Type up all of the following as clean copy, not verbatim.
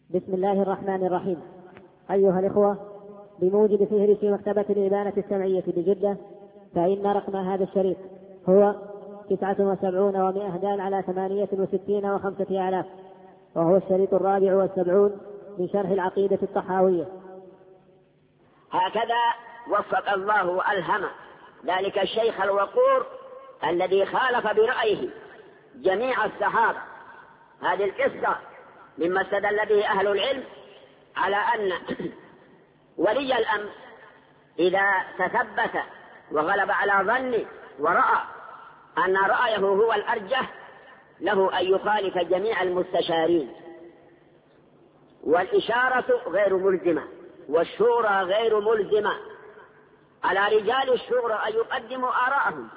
بسم الله الرحمن الرحيم. أيها الإخوة، بموجب فهرس مكتبة الإبانة السمعية بجدة، فإن رقم هذا الشريط هو 79 و100 دال على 68 و5 آلاف، وهو الشريط 74 من شرح العقيدة الطحاوية. هكذا وفق الله وألهم ذلك الشيخ الوقور الذي خالف برأيه جميع الصحابة. هذه القصة مما استدل به أهل العلم على أن ولي الأمر إذا تثبت وغلب على ظنه ورأى أن رأيه هو الأرجح له أن يخالف جميع المستشارين، والإشارة غير ملزمة والشورى غير ملزمة. على رجال الشورى أن يقدموا آراءهم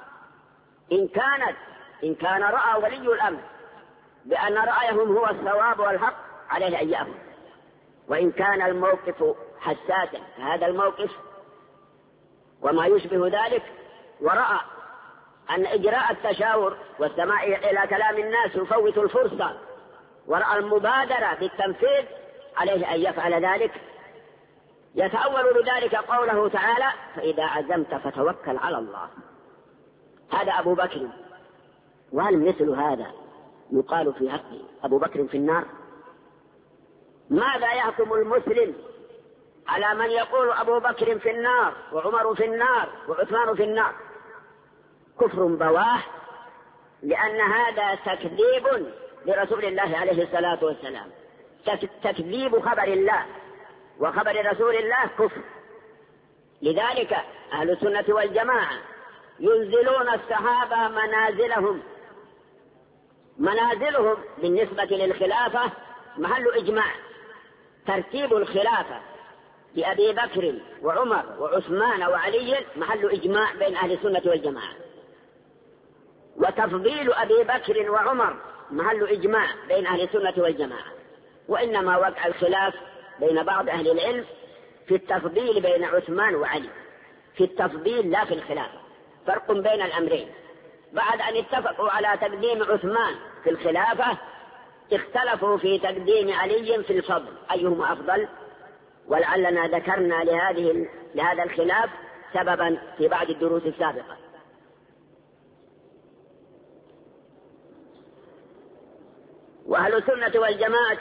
إن كان رأى ولي الأمر بأن رأيهم هو الصواب والحق عليه أن يأخذ، وإن كان الموقف حساسا هذا الموقف وما يشبه ذلك، ورأى أن إجراء التشاور والسماع إلى كلام الناس يفوت الفرصة، ورأى المبادرة بالتنفيذ، عليه أن يفعل ذلك. يتأول لذلك قوله تعالى: فإذا عزمت فتوكل على الله. هذا أبو بكر، وهل مثل هذا يقال في حقه أبو بكر في النار؟ ماذا يحكم المسلم على من يقول أبو بكر في النار وعمر في النار وعثمان في النار؟ كفر بواه، لأن هذا تكذيب لرسول الله عليه الصلاة والسلام، تكذيب خبر الله وخبر رسول الله كفر. لذلك أهل السنة والجماعة ينزلون الصحابة منازلهم بالنسبة للخلافة محل إجماع. ترتيب الخلافة بأبي بكر وعمر وعثمان وعلي محل إجماع بين أهل السنة والجماعة، وتفضيل أبي بكر وعمر محل إجماع بين أهل السنة والجماعة. وإنما وقع الخلاف بين بعض أهل العلم في التفضيل بين عثمان وعلي، في التفضيل لا في الخلافة، فرق بين الأمرين. بعد أن اتفقوا على تقديم عثمان في الخلافة اختلفوا في تقديم علي في الفضل أيهما أفضل، ولعلنا ذكرنا لهذا الخلاف سببا في بعض الدروس السابقة. وأهل السنة والجماعة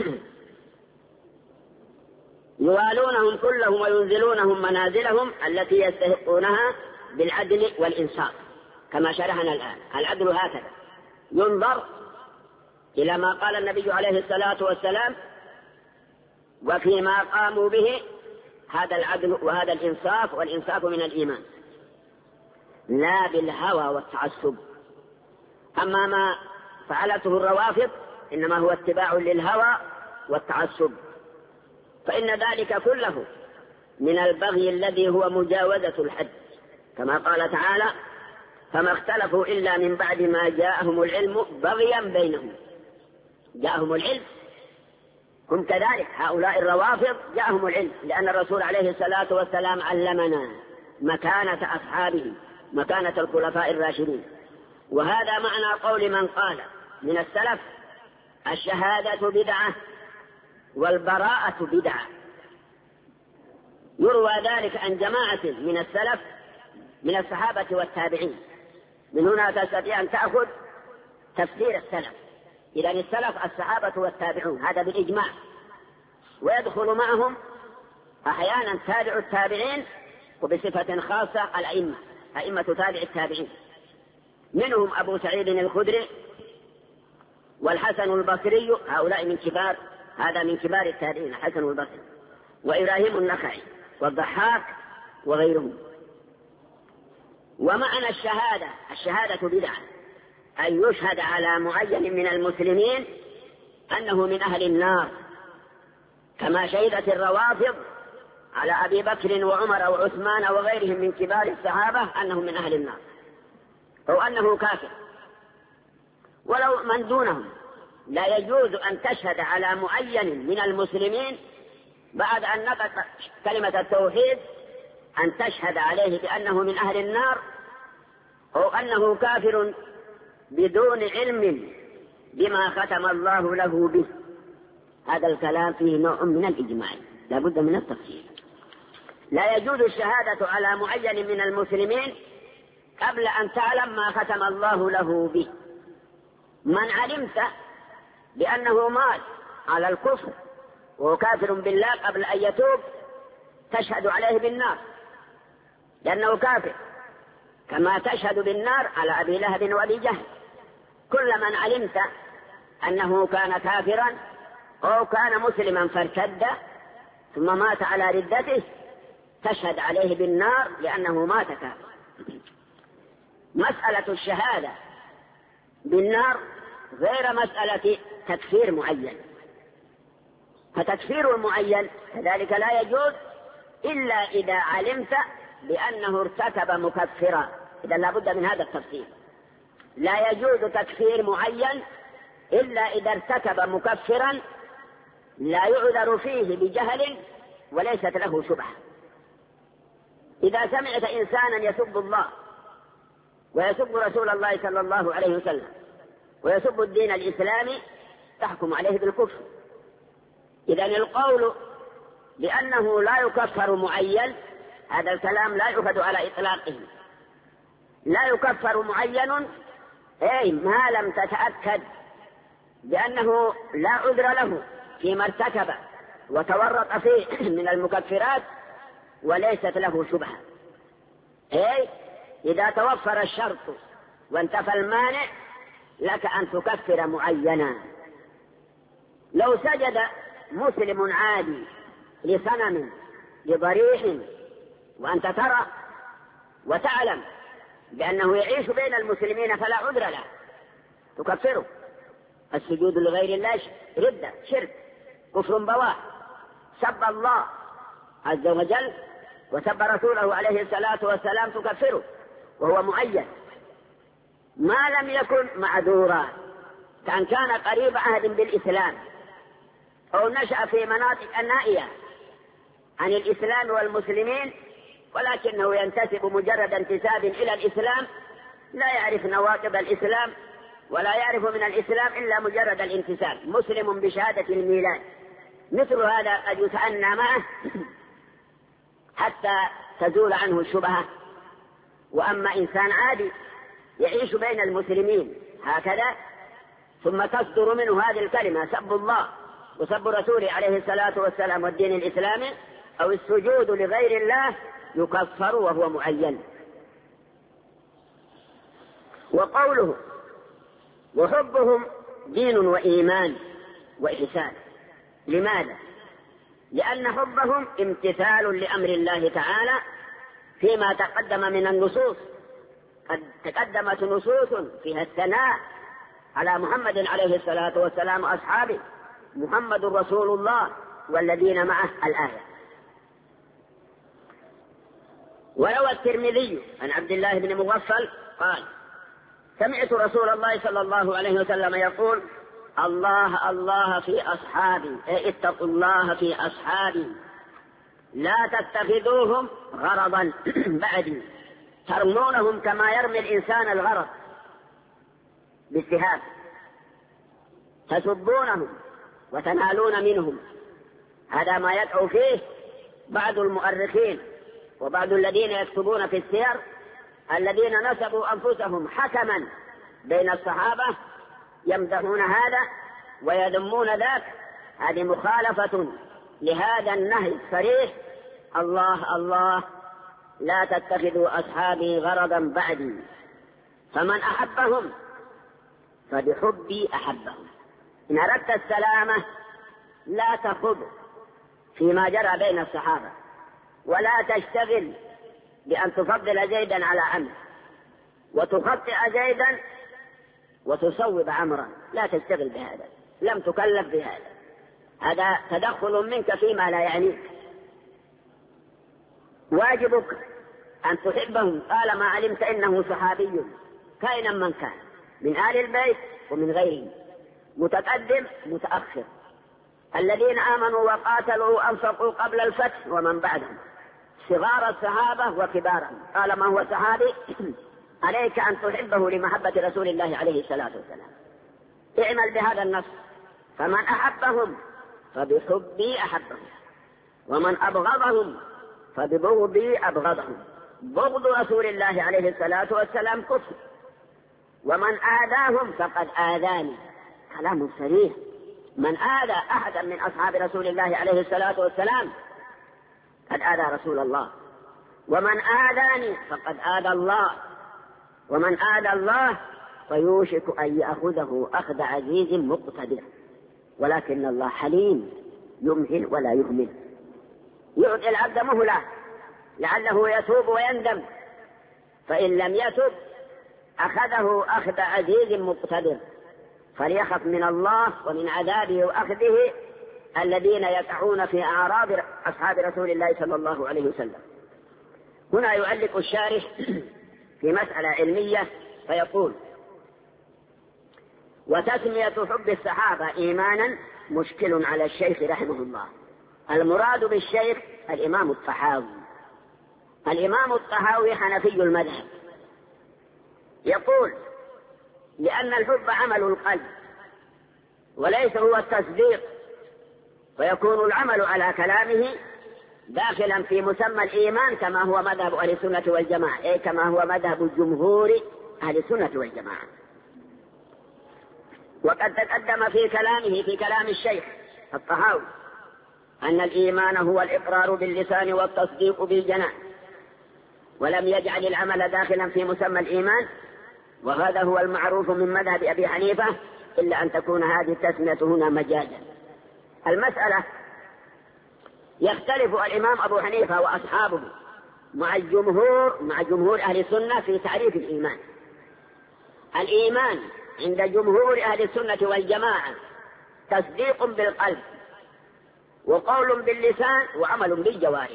يوالونهم كلهم وينزلونهم منازلهم التي يستحقونها بالعدل والإنصاف، كما شرحنا الآن. العدل هكذا ينظر إلى ما قال النبي عليه الصلاة والسلام وفيما قاموا به، هذا العدل وهذا الإنصاف، والإنصاف من الإيمان، لا بالهوى والتعصب. أما ما فعلته الروافض إنما هو اتباع للهوى والتعصب، فإن ذلك كله من البغي الذي هو مجاوزة الحد، كما قال تعالى: فما اختلفوا إلا من بعد ما جاءهم العلم بغيا بينهم. جاءهم العلم، هم كذلك هؤلاء الروافض جاءهم العلم، لأن الرسول عليه الصلاة والسلام علمنا مكانة أصحابه، مكانة الخلفاء الراشدين. وهذا معنى قول من قال من السلف: الشهادة بدعة والبراءة بدعة. يروى ذلك عن جماعة من السلف من الصحابة والتابعين. من هنا تستطيع أن تأخذ تفسير السلف. إذن السلف الصحابة والتابعون، هذا بالإجماع، ويدخل معهم أحيانا تابع التابعين، وبصفة خاصة الأئمة، أئمة تابع التابعين، منهم أبو سعيد الخدري والحسن البصري، هؤلاء من كبار، هذا من كبار التابعين الحسن البصري، وإبراهيم النخعي والضحاك وغيرهم. ومعنى الشهادة بدعة أن يشهد على معين من المسلمين أنه من أهل النار، كما شهدت الروافض على أبي بكر وعمر وعثمان وغيرهم من كبار الصحابة أنهم من أهل النار، أو أنه كافر. ولو من دونهم لا يجوز أن تشهد على معين من المسلمين بعد أن نطق كلمة التوحيد أن تشهد عليه بأنه من أهل النار أو أنه كافر بدون علم بما ختم الله له به. هذا الكلام فيه نوع من الإجماع، لا بد من التفصيل. لا يجوز الشهادة على معين من المسلمين قبل أن تعلم ما ختم الله له به. من علمت بأنه مات على الكفر وهو كافر بالله قبل أن يتوب تشهد عليه بالنار لأنه كافر، كما تشهد بالنار على أبي لهب وأبي جهل. كل من علمت أنه كان كافرا أو كان مسلما فارتد ثم مات على ردته تشهد عليه بالنار لأنه مات كافرا. مسألة الشهادة بالنار غير مسألة تكفير معين، فتكفير المعين كذلك لا يجوز إلا إذا علمت بأنه ارتكب مكفرا. إذا لا بد من هذا التفصيل. لا يجوز تكفير معين إلا إذا ارتكب مكفرا لا يعذر فيه بجهل وليست له شبهة. إذا سمعت إنسانا يسب الله ويسب رسول الله صلى الله عليه وسلم ويسب الدين الإسلامي تحكم عليه بالكفر. إذن القول بأنه لا يكفر معين هذا الكلام لا يؤخذ على إطلاقه. لا يكفر معين أي ما لم تتأكد بأنه لا عذر له فيما ارتكب وتورط فيه من المكفرات وليست له شبهة. أي إذا توفر الشرط وانتفى المانع لك أن تكفر معينا. لو سجد مسلم عادي لصنم لضريح وأنت ترى وتعلم بأنه يعيش بين المسلمين فلا عذر له تكفره. السجود لغير الله ردة شرك كفر بواح. سب الله عز وجل وسب رسوله عليه الصلاة والسلام تكفره وهو معين ما لم يكن معذورا، كان قريب عهد بالإسلام أو نشأ في مناطق النائية عن الإسلام والمسلمين ولكنه ينتسب مجرد انتساب إلى الإسلام لا يعرف نواقض الإسلام ولا يعرف من الإسلام إلا مجرد الانتساب، مسلم بشهادة الميلاد. مثل هذا قد يتأنى معه حتى تزول عنه الشبهة. وأما إنسان عادي يعيش بين المسلمين هكذا ثم تصدر منه هذه الكلمة سب الله وسب رسوله عليه الصلاة والسلام والدين الإسلامي أو السجود لغير الله يكفر وهو معين. وقوله وحبهم دين وإيمان وإحسان. لماذا؟ لأن حبهم امتثال لأمر الله تعالى فيما تقدم من النصوص. قد تقدمت نصوص فيها الثناء على محمد عليه الصلاة والسلام وأصحابه محمد رسول الله والذين معه الآية. وروى الترمذي عن عبد الله بن مغفل قال سمعت رسول الله صلى الله عليه وسلم يقول الله الله في أصحابي اتقوا الله في أصحابي لا تتخذوهم غرضا بعدي ترمونهم كما يرمي الإنسان الغرض بالسهام تسبونهم وتنالون منهم. هذا ما يدعو فيه بعض المؤرخين وبعض الذين يكتبون في السير الذين نسبوا أنفسهم حكما بين الصحابة يمدحون هذا ويذمون ذاك. هذه مخالفة لهذا النهي الصريح الله الله لا تتخذوا أصحابي غرضا بعدي. فمن أحبهم فبحبي أحبهم. إن أردت السلامة لا تخض فيما جرى بين الصحابة ولا تشتغل بأن تفضل زيدا على عمرو وتخطئ زيدا وتصوب عمرا. لا تشتغل بهذا، لم تكلف بهذا، هذا تدخل منك فيما لا يعنيك. واجبك أن تحبهم طالما علمت إنه صحابي كائنا من كان من آل البيت ومن غيرهم متقدم متأخر الذين آمنوا وقاتلوا أنفقوا قبل الفتح ومن بعدهم صغار الصحابة وكبارهم. طالما هو صحابي عليك أن تحبه لمحبة رسول الله عليه الصلاة والسلام. اعمل بهذا النص. فمن أحبهم فبحبي أحبهم، ومن أبغضهم فببغضي أبغضهم. بغض رسول الله عليه الصلاة والسلام كفر، ومن آذاهم فقد آذاني. كلام صريح، من آذى أحدا من أصحاب رسول الله عليه الصلاة والسلام قد آذى رسول الله، ومن آذاني فقد آذى الله، ومن آذى الله فيوشك أن يأخذه أخذ عزيز مقتدر. ولكن الله حليم يمهل ولا يهمل، يعطي العبد مهلة لعله يتوب ويندم، فإن لم يتب أخذه أخذ عزيز مقتدر. فليخف من الله ومن عذابه وأخذه الذين يقعون في أعراض أصحاب رسول الله صلى الله عليه وسلم. هنا يعلق الشارح في مسألة علمية فيقول: وتسمية حب الصحابة إيمانا مشكل على الشيخ رحمه الله. المراد بالشيخ الإمام الطحاوي. الإمام الطحاوي حنفي المذهب، يقول: لأن الحب عمل القلب وليس هو التصديق، فيكون العمل على كلامه داخلا في مسمى الإيمان كما هو مذهب أهل السنة والجماعة، أي كما هو مذهب جمهور أهل السنة والجماعة. وقد تقدم في كلامه في كلام الشيخ الطحاوي أن الإيمان هو الإقرار باللسان والتصديق بالجنان، ولم يجعل العمل داخلا في مسمى الإيمان، وهذا هو المعروف من مذهب أبي حنيفة، إلا أن تكون هذه التسمية هنا مجازا. المسألة يختلف الإمام أبو حنيفة وأصحابه مع جمهور أهل السنة في تعريف الإيمان. الإيمان عند جمهور أهل السنة والجماعة تصديق بالقلب وقول باللسان وعمل بالجوارح.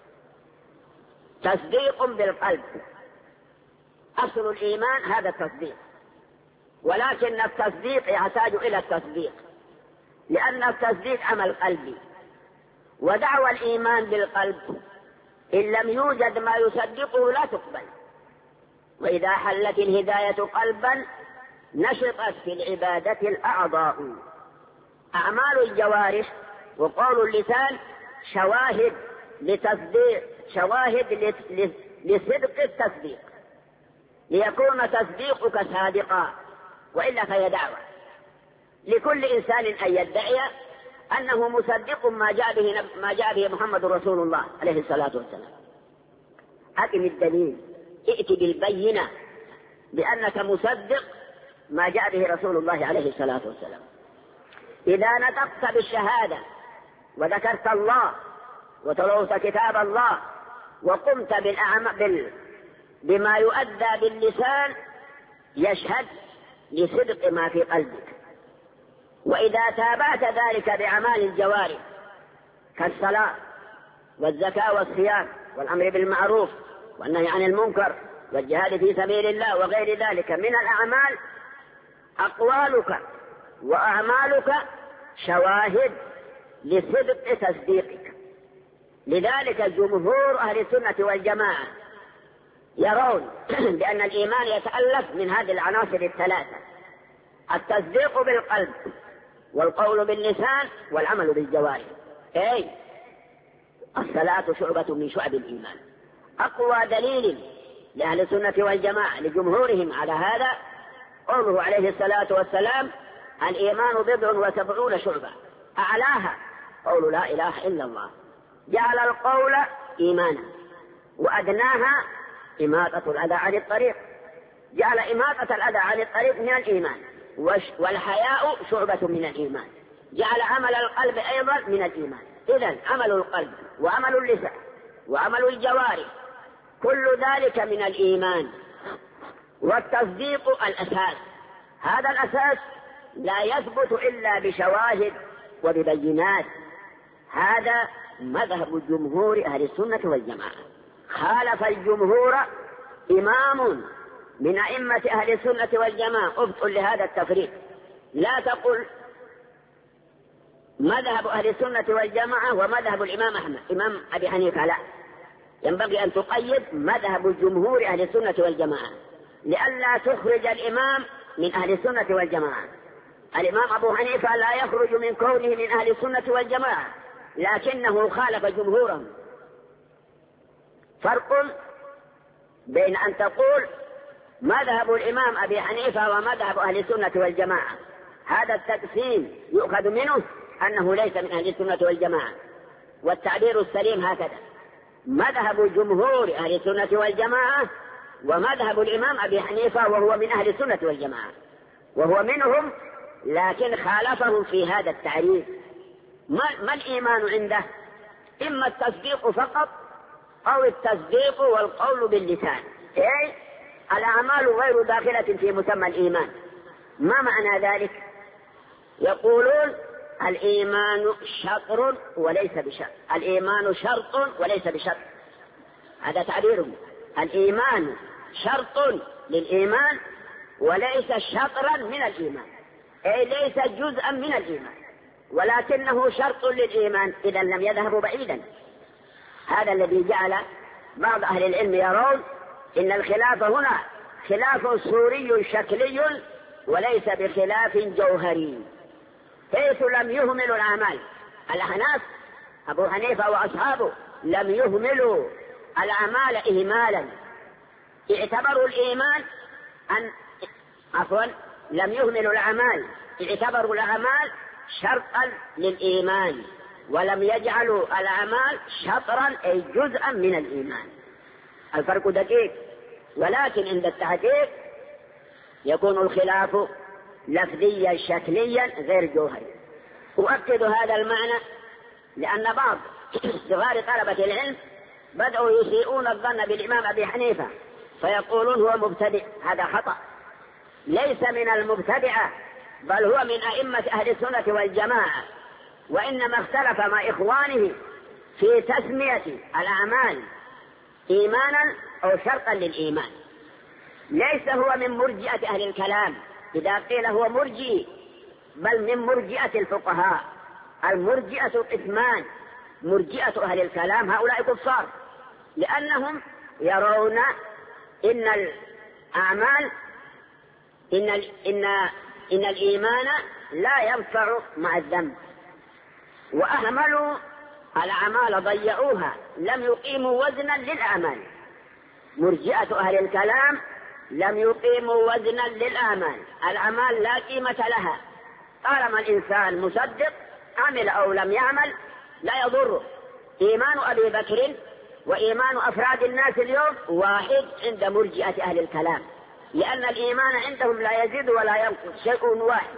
تصديق بالقلب، أصل الإيمان هذا التصديق، ولكن التصديق يحتاج إلى التصديق، لأن التصديق عمل قلبي، ودعوى الإيمان بالقلب إن لم يوجد ما يصدقه لا تقبل. وإذا حلت الهداية قلبا نشطت في العبادة الأعضاء. أعمال الجوارح وقول اللسان شواهد لتصديق، شواهد لصدق التصديق، ليكون تصديقك صادقا، وإلا فهي دعوة. لكل إنسان أن يدعي أنه مصدق ما جاء به محمد رسول الله عليه الصلاة والسلام. أقم الدليل، ائت بالبينة بأنك مصدق ما جاء به رسول الله عليه الصلاة والسلام. إذا نطقت بالشهادة وذكرت الله وتلوت كتاب الله وقمت بما يؤدى باللسان يشهد لصدق ما في قلبك. وإذا تابعت ذلك بأعمال الجوارح كالصلاة والزكاة والصيام والأمر بالمعروف والنهي عن المنكر والجهاد في سبيل الله وغير ذلك من الأعمال، أقوالك وأعمالك شواهد لصدق تصديقك. لذلك جمهور أهل السنة والجماعة يرون بأن الإيمان يتألف من هذه العناصر الثلاثة: التصديق بالقلب والقول باللسان والعمل بالجوارح. أي الصلاة شعبة من شعب الإيمان. أقوى دليل لأهل السنة والجماعة لجمهورهم على هذا قوله عليه الصلاة والسلام: الإيمان 70 شعبة، أعلاها قول لا إله إلا الله، جعل القول إيمانا، وأدناها إماطة الأذى عن الطريق، جعل إماطة الأذى عن الطريق من الإيمان، والحياء شعبة من الإيمان، جعل عمل القلب أيضا من الإيمان. إذن عمل القلب وعمل اللسان وعمل الجوارح كل ذلك من الإيمان. والتصديق الأساس، هذا الأساس لا يثبت إلا بشواهد وببينات. هذا مذهب جمهور أهل السنة والجماعة. خالف الجمهور إمام من أئمة أهل السنة والجماعة، ابطل لهذا التفريق. لا تقل مذهب أهل السنة والجماعة ومذهب الإمام أحمد إمام أبي حنيفة، لا، ينبغي أن تقيد مذهب جمهور أهل السنة والجماعة لئلا تخرج الإمام من أهل السنة والجماعة. الإمام أبو حنيفة لا يخرج من كونه من أهل السنة والجماعة، لكنه خالف جمهورهم. فرق بين أن تقول مذهب الإمام أبي حنيفة ومذهب أهل السنة والجماعة، هذا التقسيم يؤخذ منه أنه ليس من أهل السنة والجماعة، والتعبير السليم هكذا: مذهب جمهور أهل السنة والجماعة ومذهب الإمام أبي حنيفة وهو من أهل السنة والجماعة، وهو منهم لكن خالفهم في هذا التعريف. ما الإيمان عنده؟ إما التصديق فقط أو التصديق والقول باللسان، أي الأعمال غير داخلة في مسمى الإيمان. ما معنى ذلك؟ يقولون الإيمان شطر وليس بشرط، الإيمان شرط وليس بشرط، هذا تعبيرهم. الإيمان شرط للإيمان وليس شطرا من الإيمان، أي ليس جزءا من الإيمان، ولكنه شرط للإيمان، إذا لم يذهبوا بعيدا. هذا الذي جعل بعض أهل العلم يرون إن الخلاف هنا خلاف صوري شكلي وليس بخلاف جوهري، حيث لم يهملوا الأعمال. الأحناف أبو حنيفة وأصحابه لم يهملوا الأعمال إهمالا، اعتبروا الإيمان لم يهملوا الأعمال، اعتبروا الأعمال شرطا للإيمان، ولم يجعلوا الأعمال شطرا أي جزءا من الإيمان. الفرق دقيق، ولكن عند التحقيق يكون الخلاف لفظيا شكليا غير جوهري. أؤكد هذا المعنى لأن بعض صغار طلبة العلم بدأوا يسيئون الظن بالإمام أبي حنيفة فيقولون هو مبتدع. هذا خطأ، ليس من المبتدعة، بل هو من أئمة أهل السنة والجماعة، وإنما اختلف مع إخوانه في تسمية الأعمال إيمانا أو شرطا للإيمان. ليس هو من مرجئة أهل الكلام إذا قيل هو مرجئ، بل من مرجئة الفقهاء. المرجئة قسمان: مرجئة أهل الكلام هؤلاء كفار، لأنهم يرون إن الأعمال إن الإيمان لا ينفع مع الذنب، وأهملوا الأعمال ضيعوها، لم يقيموا وزنا للأعمال. مرجئة أهل الكلام لم يقيموا وزنا للأعمال، الأعمال لا قيمة لها، طالما الإنسان مصدق عمل أو لم يعمل لا يضره. إيمان أبي بكر وإيمان أفراد الناس اليوم واحد عند مرجئة أهل الكلام، لأن الإيمان عندهم لا يزيد ولا ينقص، شيء واحد.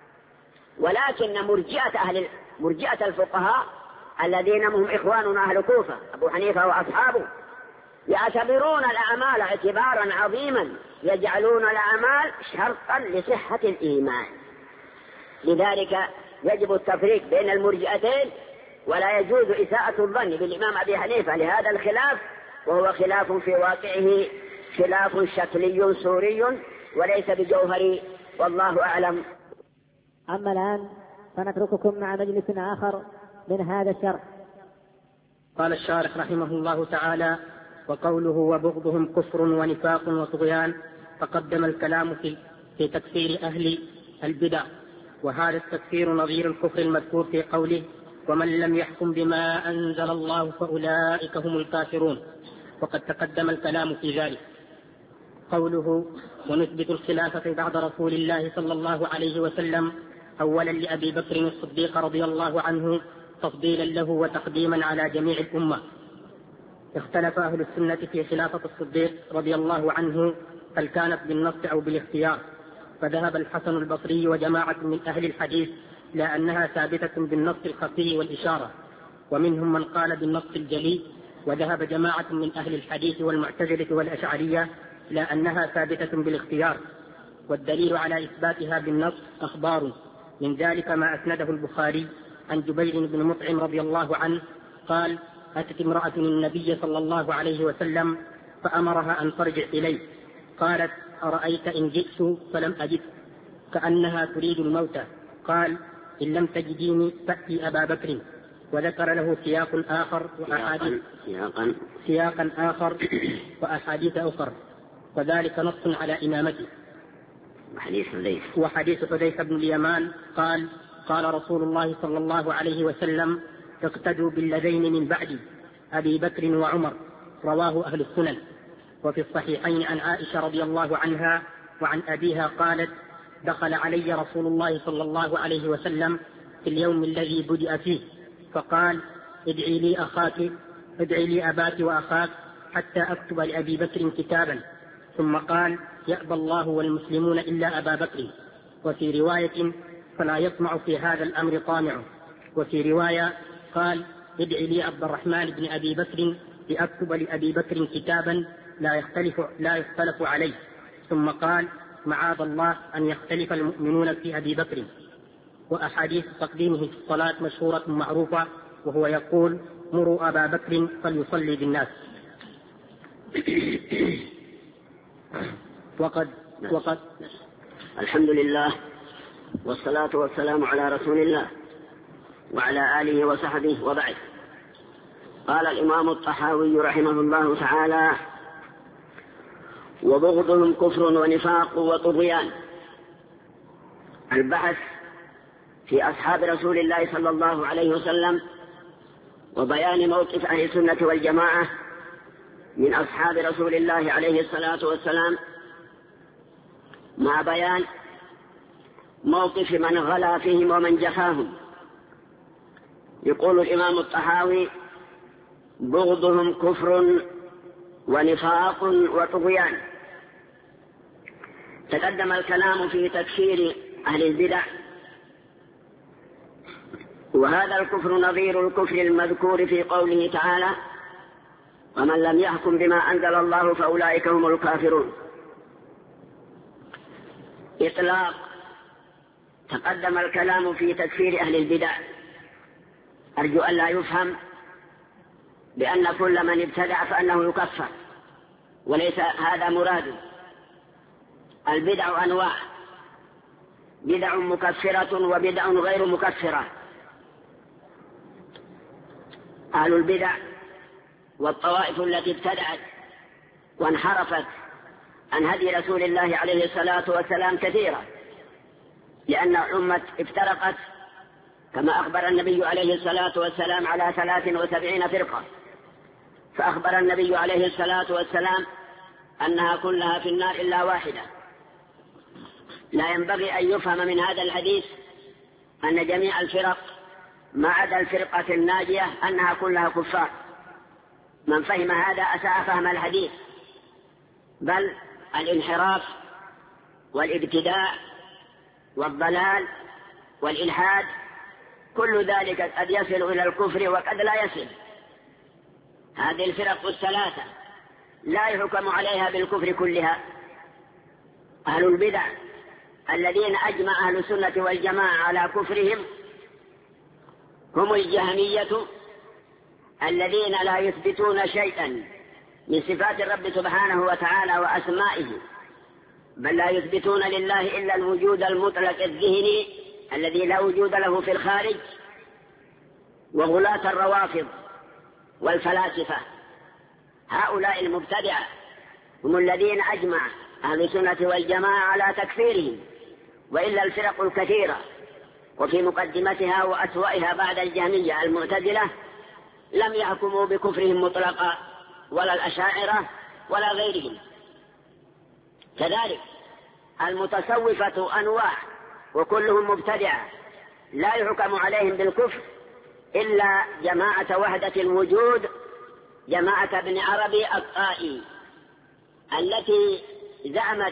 ولكن مرجئة الفقهاء الذين هم إخواننا أهل كوفة أبو حنيفة وأصحابه يعتبرون الأعمال اعتبارا عظيما، يجعلون الأعمال شرطا لصحة الإيمان. لذلك يجب التفريق بين المرجئتين، ولا يجوز إساءة الظن بالإمام أبي حنيفة لهذا الخلاف، وهو خلاف في واقعه خلاف شكلي صوري وليس بجوهري، والله أعلم. أما الآن فنترككم مع مجلس آخر من هذا الشرح. قال الشارح رحمه الله تعالى: وقوله وبغضهم كفر ونفاق وطغيان، فقدم الكلام في تكفير أهل البدع، وهذا التكفير نظير الكفر المذكور في قوله: ومن لم يحكم بما أنزل الله فأولئك هم الكافرون، وقد تقدم الكلام في ذلك. قوله: ونثبت الخلافة بعد رسول الله صلى الله عليه وسلم أولا لأبي بكر الصديق رضي الله عنه تفضيلا له وتقديما على جميع الأمة. اختلف أهل السنة في خلافة الصديق رضي الله عنه، هل كانت بالنص أو بالاختيار؟ فذهب الحسن البصري وجماعة من أهل الحديث لأنها ثابتة بالنص الخفي والإشارة، ومنهم من قال بالنص الجلي، وذهب جماعة من أهل الحديث والمعتزلة والأشعرية لأنها ثابتة بالاختيار. والدليل على إثباتها بالنص أخبار، من ذلك ما أسنده البخاري عن جبير بن مطعم رضي الله عنه قال: أتت امرأة النبي صلى الله عليه وسلم فأمرها أن ترجع إليه، قالت: أرأيت إن جئت فلم أجد، كأنها تريد الموت. قال: إن لم تجديني فأتي أبا بكر. وذكر له سياقا آخر وأحاديث أخرى، وذلك نص على إمامته. وحديث حذيفة بن اليمان قال: قال رسول الله صلى الله عليه وسلم: اقتدوا بالذين من بعدي أبي بكر وعمر، رواه أهل السنن. وفي الصحيحين عن عائشة رضي الله عنها وعن أبيها قالت: دخل علي رسول الله صلى الله عليه وسلم في اليوم الذي بدأ فيه فقال: ادعي لي أباك وأخاك حتى أكتب لأبي بكر كتابا، ثم قال: يأبى الله والمسلمون إلا أبا بكر. وفي رواية: فلا يطمع في هذا الأمر طامع. وفي رواية قال: ادعي لي عبد الرحمن بن أبي بكر لأكتب لأبي بكر كتابا لا يختلف عليه، ثم قال: معاذ الله أن يختلف المؤمنون في أبي بكر. وأحاديث تقديمه في الصلاة مشهورة معروفة، وهو يقول: مروا أبا بكر فليصلي بالناس. وقد الحمد لله والصلاة والسلام على رسول الله وعلى آله وصحبه، وبعد. قال الإمام الطحاوي رحمه الله تعالى: وبغضهم كفر ونفاق وطغيان. البحث في أصحاب رسول الله صلى الله عليه وسلم وبيان موقف أهل السنة والجماعة من أصحاب رسول الله عليه الصلاة والسلام، مع بيان موقف من غلا فيهم ومن جفاهم. يقول الإمام الطحاوي: بغضهم كفر ونفاق وطغيان. تقدم الكلام في تكفير أهل البدع، وهذا الكفر نظير الكفر المذكور في قوله تعالى: ومن لم يحكم بما أنزل الله فأولئك هم الكافرون. إطلاق. تقدم الكلام في تكفير أهل البدع، أرجو أن لا يفهم بأن كل من ابتدع فأنه يكفر، وليس هذا مراد. البدع أنواع: بدع مكفرة وبدع غير مكفرة. أهل البدع والطوائف التي ابتدعت وانحرفت عن هدي رسول الله عليه الصلاة والسلام كثيرة، لأن الأمة افترقت كما أخبر النبي عليه الصلاة والسلام على 73 فرقة، فأخبر النبي عليه الصلاة والسلام أنها كلها في النار إلا واحدة. لا ينبغي أن يفهم من هذا الحديث أن جميع الفرق ما عدا الفرقة الناجية أنها كلها كفار. من فهم هذا أساء فهم الحديث، بل الانحراف والابتداع والضلال والإلحاد كل ذلك قد يصل إلى الكفر وقد لا يصل. هذه الفرق الثلاثة لا يحكم عليها بالكفر كلها. أهل البدع الذين أجمع أهل السنة والجماعة على كفرهم هم الجهمية، الذين لا يثبتون شيئا من صفات الرب سبحانه وتعالى وأسمائه، بل لا يثبتون لله إلا الوجود المطلق الذهني الذي لا وجود له في الخارج. وغلاة الروافض والفلاسفة، هؤلاء المبتدعة هم الذين أجمع أهل السنة والجماعة على تكفيرهم، وإلا الفرق الكثيرة وفي مقدمتها وأسوأها بعد الجهمية المعتزلة لم يحكموا بكفرهم مطلقا، ولا الأشاعرة ولا غيرهم. كذلك المتصوفة أنواع وكلهم مبتدعة، لا يحكم عليهم بالكفر إلا جماعة وحدة الوجود، جماعة ابن عربي الطائي، التي زعمت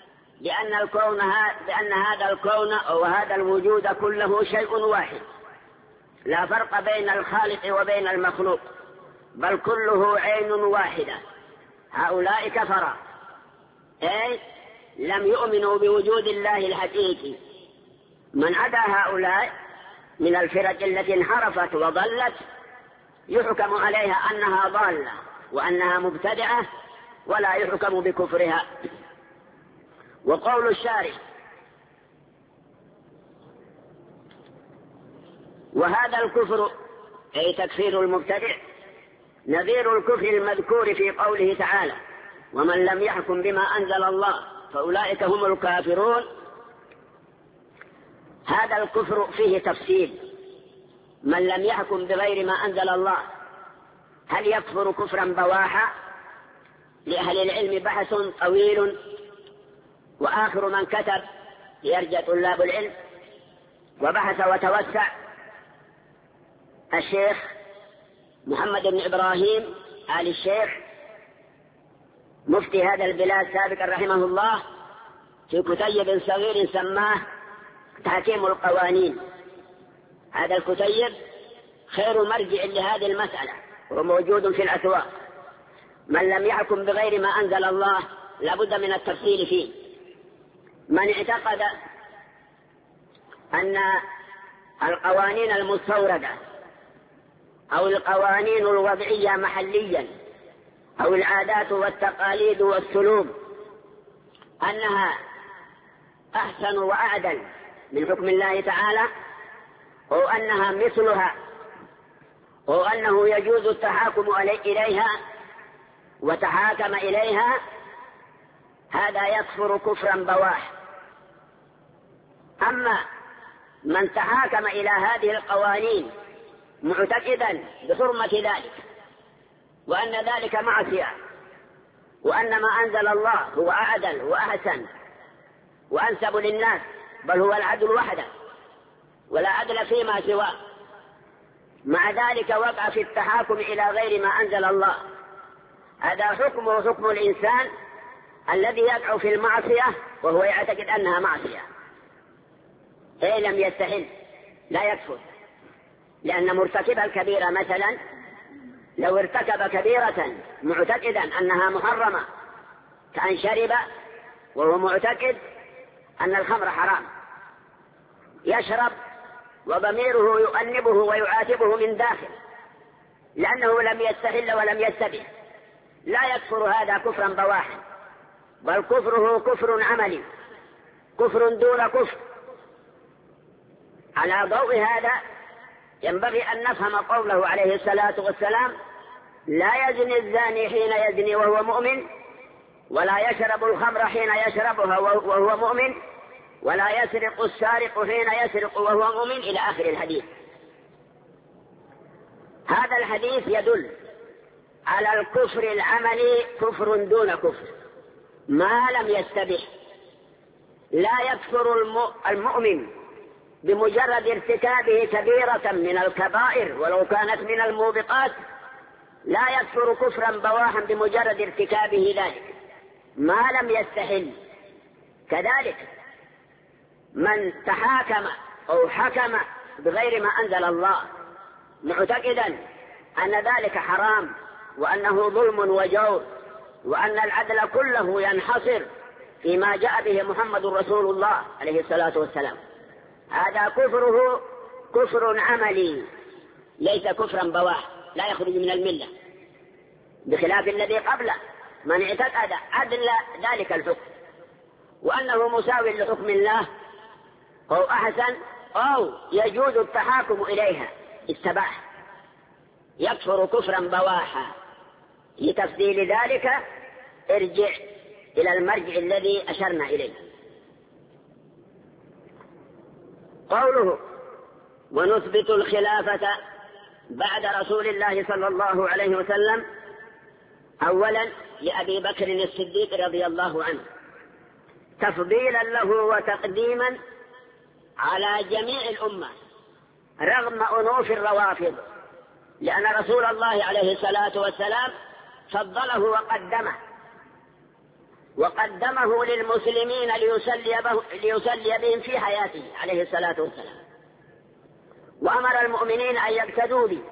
بأن هذا الكون وهذا الوجود كله شيء واحد، لا فرق بين الخالق وبين المخلوق، بل كله عين واحدة. هؤلاء كفروا، أي لم يؤمنوا بوجود الله الحقيقي. من عدا هؤلاء من الفرق التي انحرفت وضلت يحكم عليها أنها ضالة وأنها مبتدعة، ولا يحكم بكفرها. وقول الشارع: وهذا الكفر أي تكفير المبتدع نذير الكفر المذكور في قوله تعالى: ومن لم يحكم بما أنزل الله فأولئك هم الكافرون. هذا الكفر فيه تفصيل. من لم يحكم بغير ما أنزل الله هل يكفر كفرا بواحا؟ لأهل العلم بحث طويل، وآخر من كتب يرجع طلاب العلم وبحث وتوسع الشيخ محمد بن إبراهيم آل الشيخ مفتي هذا البلاد سابقا رحمه الله في كتيب صغير سماه تحكيم القوانين. هذا الكتيب خير مرجع لهذه المسألة وموجود في الأسواق. من لم يحكم بغير ما أنزل الله لابد من التفصيل فيه. من اعتقد أن القوانين المستوردة أو القوانين الوضعية محليا أو العادات والتقاليد والسلوك أنها أحسن وأعدل من حكم الله تعالى، أو أنها مثلها، أو أنه يجوز التحاكم إليها وتحاكم إليها، هذا يكفر كفرا بواح. أما من تحاكم إلى هذه القوانين معتقدا بحرمة ذلك وأن ذلك معصية وأن ما أنزل الله هو أعدل وأحسن وأنسب للناس، بل هو العدل وحده ولا عدل فيما سواه، مع ذلك وقع في التحاكم إلى غير ما أنزل الله، هذا حكمه حكم الإنسان الذي يقع في المعصية وهو يعتقد أنها معصية. إن لم يستحل لا يكفر، لأن مرتكب الكبيرة مثلا لو ارتكب كبيرة معتقدا أنها محرمة كأن شرب وهو معتقد أن الخمر حرام، يشرب وضميره يؤنبه ويعاتبه من داخل لأنه لم يستحل ولم يستبح، لا يكفر هذا كفرا بواحا، بل كفره كفر عملي، كفر دون كفر. على ضوء هذا ينبغي أن نفهم قوله عليه الصلاة والسلام: لا يزني الزاني حين يزني وهو مؤمن، ولا يشرب الخمر حين يشربها وهو مؤمن، ولا يسرق السارق حين يسرق وهو مؤمن، إلى آخر الحديث. هذا الحديث يدل على الكفر العملي كفر دون كفر ما لم يستبح. لا يكفر المؤمن بمجرد ارتكابه كبيرة من الكبائر ولو كانت من الموبقات، لا يكفر كفرا بواحا بمجرد ارتكابه ذلك ما لم يستحل. كذلك من تحاكم أو حكم بغير ما أنزل الله معتقدا أن ذلك حرام وأنه ظلم وجور وأن العدل كله ينحصر فيما جاء به محمد رسول الله عليه الصلاة والسلام، هذا كفره كفر عملي ليس كفرا بواح، لا يخرج من الملة، بخلاف الذي قبله من اعتقد عدل ذلك الحكم وأنه مساو لحكم الله أو أحسن أو يجوز التحاكم إليها استباح، يكفر كفرا بواحا. لتفصيل ذلك ارجع إلى المرجع الذي أشرنا إليه. قوله: ونثبت الخلافة بعد رسول الله صلى الله عليه وسلم، أولا لأبي بكر الصديق رضي الله عنه تفضيلا له وتقديما على جميع الأمة رغم أنوف الروافض، لأن رسول الله عليه الصلاة والسلام فضله وقدمه للمسلمين ليصلي بهم في حياته عليه الصلاة والسلام، وأمر المؤمنين أن يقتدوا به،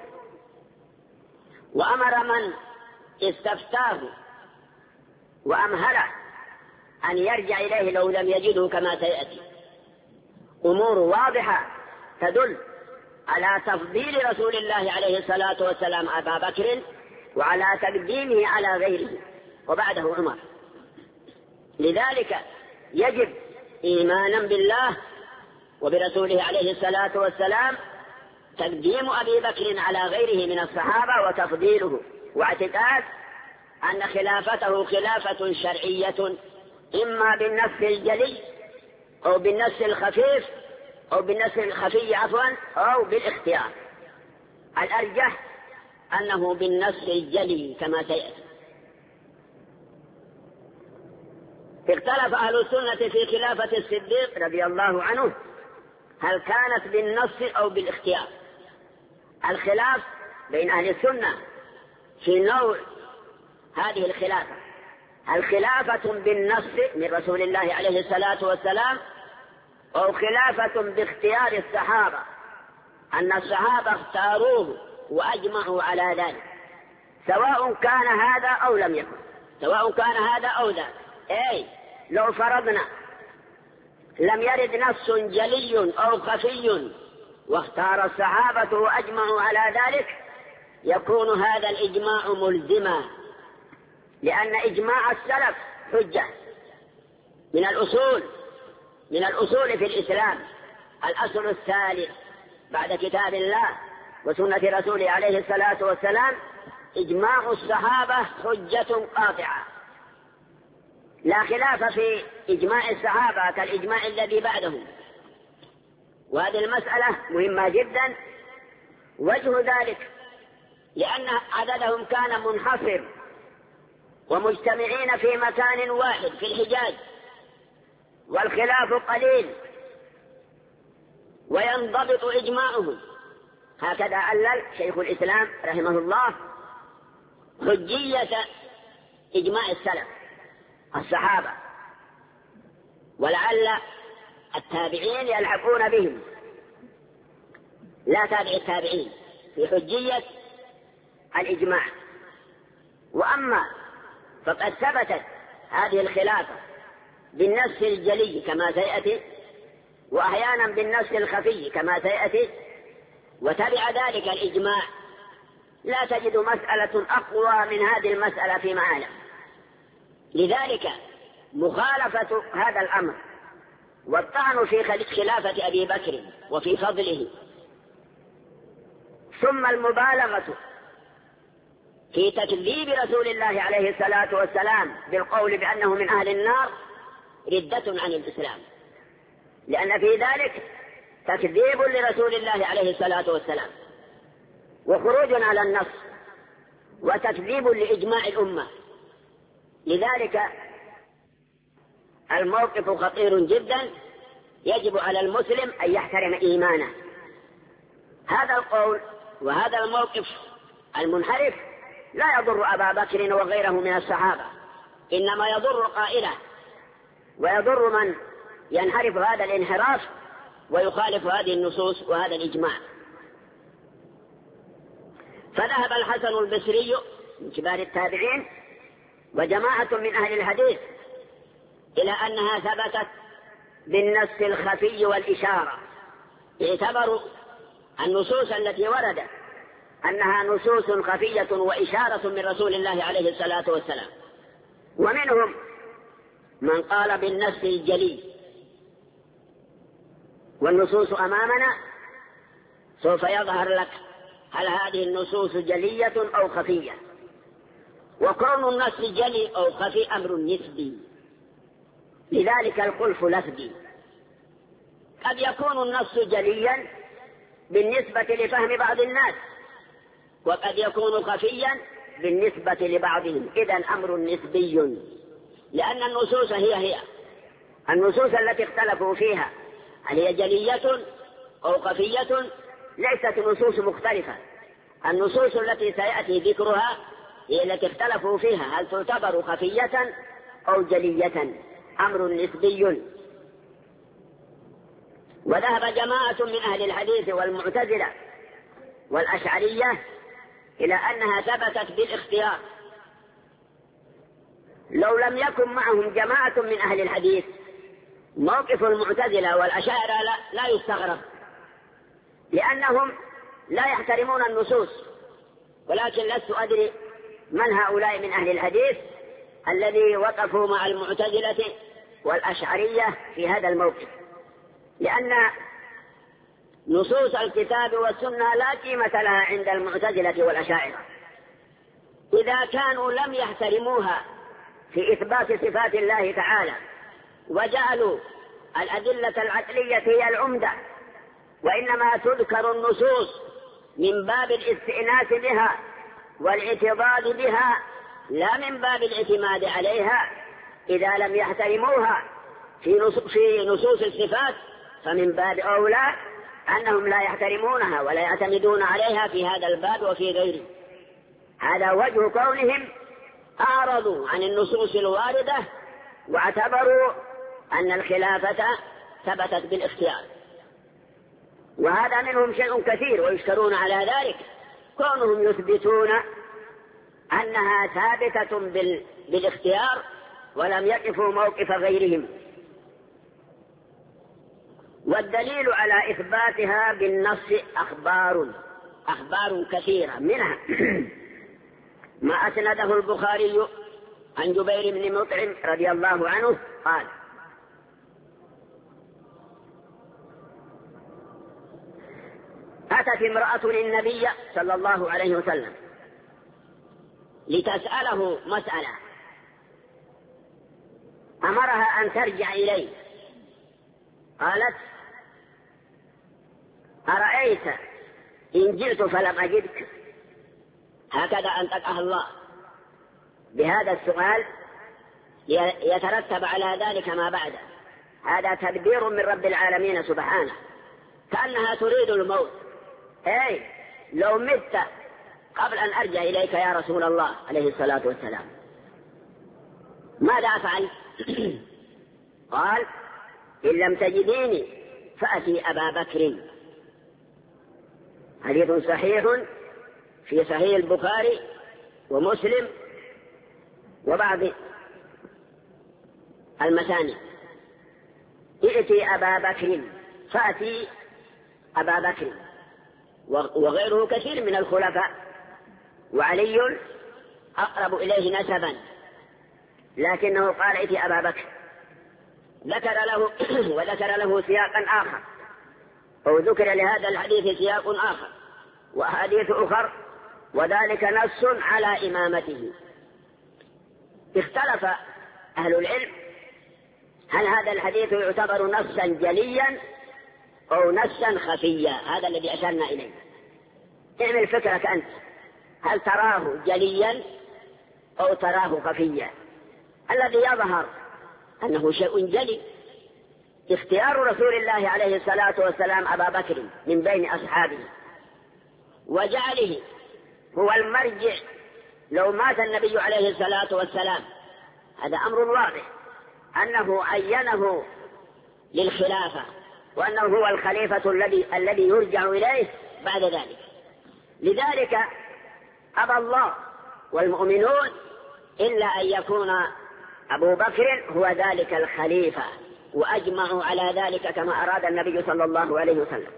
وأمر من استفتاه وأمهله أن يرجع إليه لو لم يجده كما سيأتي. أمور واضحة تدل على تفضيل رسول الله عليه الصلاة والسلام أبا بكر وعلى تقديمه على غيره وبعده عمر. لذلك يجب إيمانا بالله وبرسوله عليه الصلاة والسلام تقديم أبي بكر على غيره من الصحابة وتفضيله، واعتقاد أن خلافته خلافة شرعية إما بالنفس الجلي أو بالنفس الخفيف أو بالنفس الخفي أو بالاختيار. الأرجح أنه بالنفس الجلي كما سيأتي. اختلف أهل السنة في خلافة الصديق رضي الله عنه هل كانت بالنص أو بالاختيار. الخلاف بين أهل السنة في نوع هذه الخلافة، هل خلافة بالنص من رسول الله عليه الصلاة والسلام أو خلافة باختيار الصحابة، أن الصحابة اختاروه وأجمعوا على ذلك، سواء كان هذا أو لم يكن، سواء كان هذا أو ذاك. أي لو فرضنا لم يرد نص جلي أو خفي واختار الصحابة وأجمعوا على ذلك، يكون هذا الإجماع ملزما، لأن إجماع السلف حجة من الأصول في الإسلام. الأصل الثالث بعد كتاب الله وسنة رسوله عليه الصلاة والسلام إجماع الصحابة حجة قاطعة، لا خلاف في إجماع الصحابة كالإجماع الذي بعدهم. وهذه المسألة مهمة جدا. وجه ذلك لأن عددهم كان منحصر ومجتمعين في مكان واحد في الحجاز، والخلاف قليل وينضبط إجماعهم. هكذا علل شيخ الإسلام رحمه الله حجية إجماع السلف الصحابة، ولعل التابعين يلحقون بهم، لا تابع التابعين، في حجية الإجماع. وأما فقد ثبتت هذه الخلافة بالنص الجلي كما سيأتي، وأحيانا بالنص الخفي كما سيأتي، وتبع ذلك الإجماع، لا تجد مسألة أقوى من هذه المسألة في معاني. لذلك مخالفة هذا الأمر والطعن في خلافة أبي بكر وفي فضله، ثم المبالغة في تكذيب رسول الله عليه الصلاة والسلام بالقول بأنه من أهل النار ردة عن الإسلام، لأن في ذلك تكذيب لرسول الله عليه الصلاة والسلام وخروج على النص وتكذيب لإجماع الأمة. لذلك الموقف خطير جدا، يجب على المسلم أن يحترم إيمانه. هذا القول وهذا الموقف المنحرف لا يضر أبا بكر وغيره من الصحابة، إنما يضر قائله ويضر من ينحرف هذا الانحراف ويخالف هذه النصوص وهذا الإجماع. فذهب الحسن البصري من كبار التابعين وجماعة من أهل الحديث إلى أنها ثبتت بالنص الخفي والإشارة، اعتبروا النصوص التي وردت أنها نصوص خفية وإشارة من رسول الله عليه الصلاة والسلام. ومنهم من قال بالنص الجلي، والنصوص أمامنا سوف يظهر لك هل هذه النصوص جلية أو خفية. وكون النص جلي أو خفي أمر نسبي، لذلك الخلف لفظي. قد يكون النص جليا بالنسبة لفهم بعض الناس، وقد يكون خفيا بالنسبة لبعضهم، إذن أمر نسبي، لأن النصوص هي النصوص التي اختلفوا فيها هل هي جلية أو خفية، ليست نصوص مختلفة. النصوص التي سيأتي ذكرها هي التي اختلفوا فيها هل تعتبر خفية أو جلية، أمر نسبي. وذهب جماعة من أهل الحديث والمعتزلة والأشعرية إلى أنها ثبتت بالاختيار. لو لم يكن معهم جماعة من أهل الحديث موقف المعتزلة والأشاعرة لا يستغرب، لأنهم لا يحترمون النصوص. ولكن لست أدري من هؤلاء من أهل الحديث الذي وقفوا مع المعتزلة والأشعرية في هذا الموقف، لأن نصوص الكتاب والسنة لا قيمة لها عند المعتزلة والأشاعرة. إذا كانوا لم يحترموها في إثبات صفات الله تعالى، وجعلوا الأدلة العقلية هي العمدة، وإنما تذكر النصوص من باب الاستئناس بها والاعتضاد بها، لا من باب الاعتماد عليها. إذا لم يحترموها في نصوص الصفات فمن باب أولى أنهم لا يحترمونها ولا يعتمدون عليها في هذا الباب وفي غيره. هذا وجه كونهم أعرضوا عن النصوص الواردة واعتبروا أن الخلافة ثبتت بالاختيار. وهذا منهم شيء كثير ويشكرون على ذلك، كونهم يثبتون أنها ثابتة بالاختيار ولم يقفوا موقف غيرهم. والدليل على إثباتها بالنص أخبار كثيرة، منها ما أسنده البخاري عن جبير بن مطعم رضي الله عنه قال: أتت امرأة للنبي صلى الله عليه وسلم لتسأله مسألة، أمرها أن ترجع إليه. قالت: أرأيت إن جئت فلم أجدك؟ هكذا أنطقها الله بهذا السؤال يترتب على ذلك ما بعده. هذا تدبير من رب العالمين سبحانه، كأنها تريد الموت. أي لو مت قبل أن أرجع إليك يا رسول الله عليه الصلاة والسلام ماذا أفعل؟ قال: إن لم تجديني فأتي أبا بكر. حديث صحيح في صحيح البخاري ومسلم وبعض المساني. ائتي أبا بكر، فأتي أبا بكر، وغيره كثير من الخلفاء، وعلي أقرب إليه نسبا، لكنه قال ائتي أبا بكر. وذكر له سياقا آخر، أو ذكر لهذا الحديث سياق آخر وأحاديث أخر، وذلك نص على إمامته. اختلف أهل العلم هل هذا الحديث يعتبر نصا جليا أو نصا خفيا. هذا الذي أشرنا إليه. اعمل فكرك أنت، هل تراه جليا أو تراه خفيا؟ الذي يظهر أنه شيء جلي، اختيار رسول الله عليه الصلاة والسلام أبا بكر من بين أصحابه وجعله هو المرجع لو مات النبي عليه الصلاة والسلام، هذا أمر واضح أنه عينه للخلافة، وأنه هو الخليفة الذي يرجع إليه بعد ذلك. لذلك أبى الله والمؤمنون إلا أن يكون أبو بكر هو ذلك الخليفة، وأجمعوا على ذلك كما أراد النبي صلى الله عليه وسلم.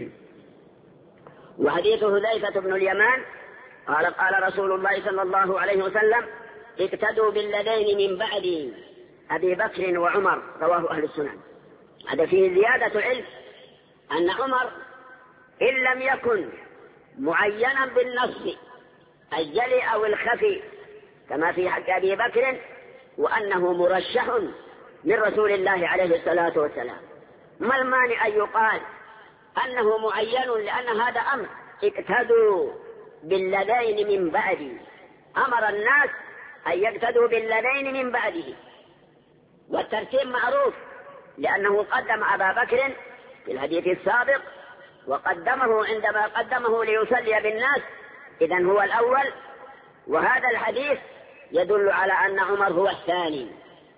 وحديث حذيفة بن اليمان قال رسول الله صلى الله عليه وسلم: اقتدوا بالذين من بعد أبي بكر وعمر، رواه أهل السنن. هذا فيه زيادة علم أن عمر إن لم يكن معينا بالنص الجلي أو الخفي كما في حق أبي بكر، وأنه مرشح من رسول الله عليه الصلاة والسلام. ما المانع أن يقال أنه معين؟ لأن هذا أمر، اقتدوا بالذين من بعده، أمر الناس أن يقتدوا بالذين من بعده، والترتيب معروف لأنه قدم أبا بكر في الحديث السابق وقدمه عندما قدمه ليصلي بالناس، إذن هو الأول. وهذا الحديث يدل على أن عمر هو الثاني.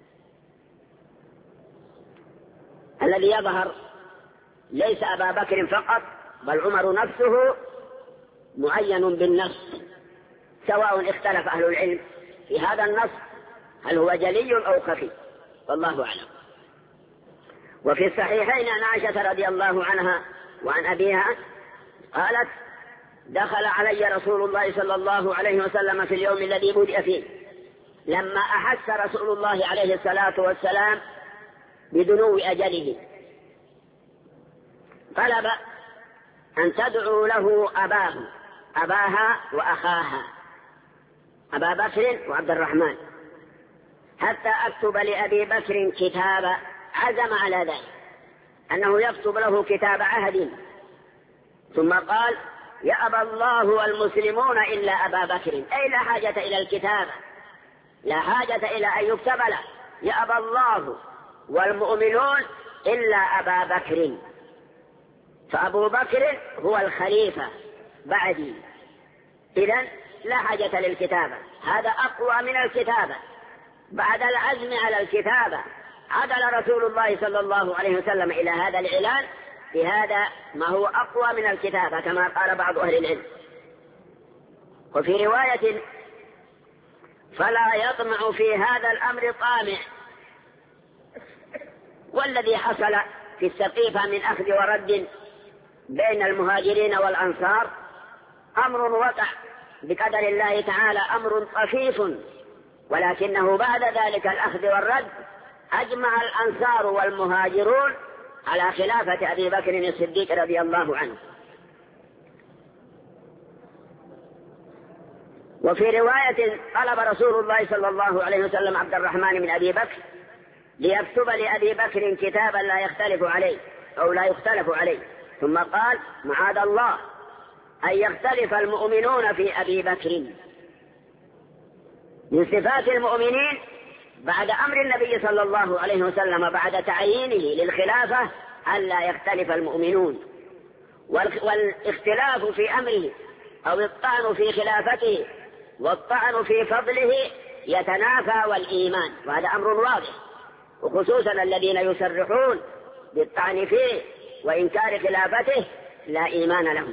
الذي يظهر ليس أبا بكر فقط، بل عمر نفسه معين بالنص، سواء اختلف أهل العلم في هذا النص هل هو جلي أو خفي، والله أعلم. وفي الصحيحين عن عائشة رضي الله عنها وعن أبيها قالت: دخل علي رسول الله صلى الله عليه وسلم في اليوم الذي بدأ فيه، لما أحس رسول الله عليه الصلاة والسلام بدنو أجله، طلب أن تدعو له أباها وأخاها، أبا بكر وعبد الرحمن، حتى أكتب لأبي بكر كتابا، عزم على ذلك أنه يكتب له كتاب عهد، ثم قال: يأبى الله والمسلمون إلا أبا بكر، أي لا حاجة إلى الكتابة، لا حاجة إلى أن يكتب له، يأبى الله والمؤمنون إلا أبا بكر، فأبو بكر هو الخليفة بعدي، إذن لا حاجة للكتابة. هذا أقوى من الكتابة. بعد العزم على الكتابة عدل رسول الله صلى الله عليه وسلم إلى هذا الإعلان بهذا ما هو أقوى من الكتابة، كما قال بعض أهل العلم. وفي رواية: فلا يطمع في هذا الأمر طامع. والذي حصل في السقيفة من أخذ ورد بين المهاجرين والأنصار أمر وقع بقدر الله تعالى، أمر طفيف، ولكنه بعد ذلك الأخذ والرد أجمع الأنصار والمهاجرون على خلافة أبي بكر الصديق رضي الله عنه. وفي رواية: طلب رسول الله صلى الله عليه وسلم عبد الرحمن من أبي بكر ليكتب لأبي بكر كتابا لا يختلف عليه أو لا يختلف عليه، ثم قال: معاذ الله أن يختلف المؤمنون في أبي بكر. من صفات المؤمنين بعد أمر النبي صلى الله عليه وسلم بعد تعيينه للخلافة ألا يختلف المؤمنون، والاختلاف في أمره أو الطعن في خلافته والطعن في فضله يتنافى والإيمان، وهذا أمر واضح، وخصوصا الذين يسرحون بالطعن فيه وإنكار خلافته لا إيمان لهم.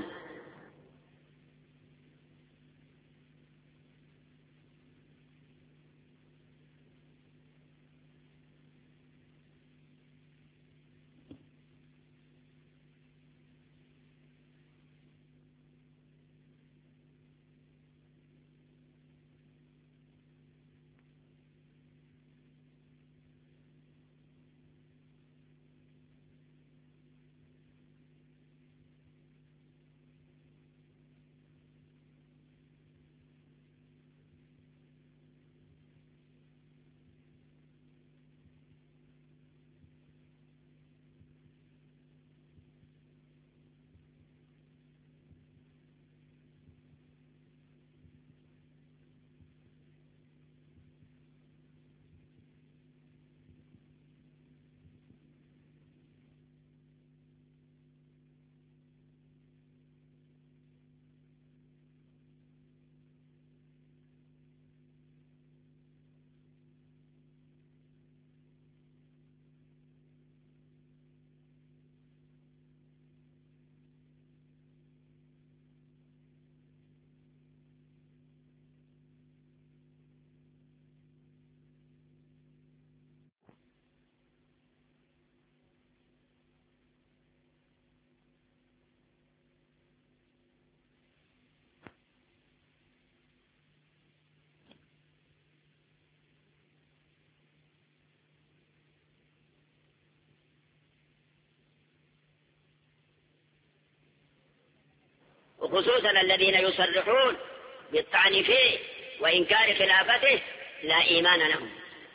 وخصوصا الذين يصرحون بالطعن فيه وإنكار خلافته لا إيمان لهم.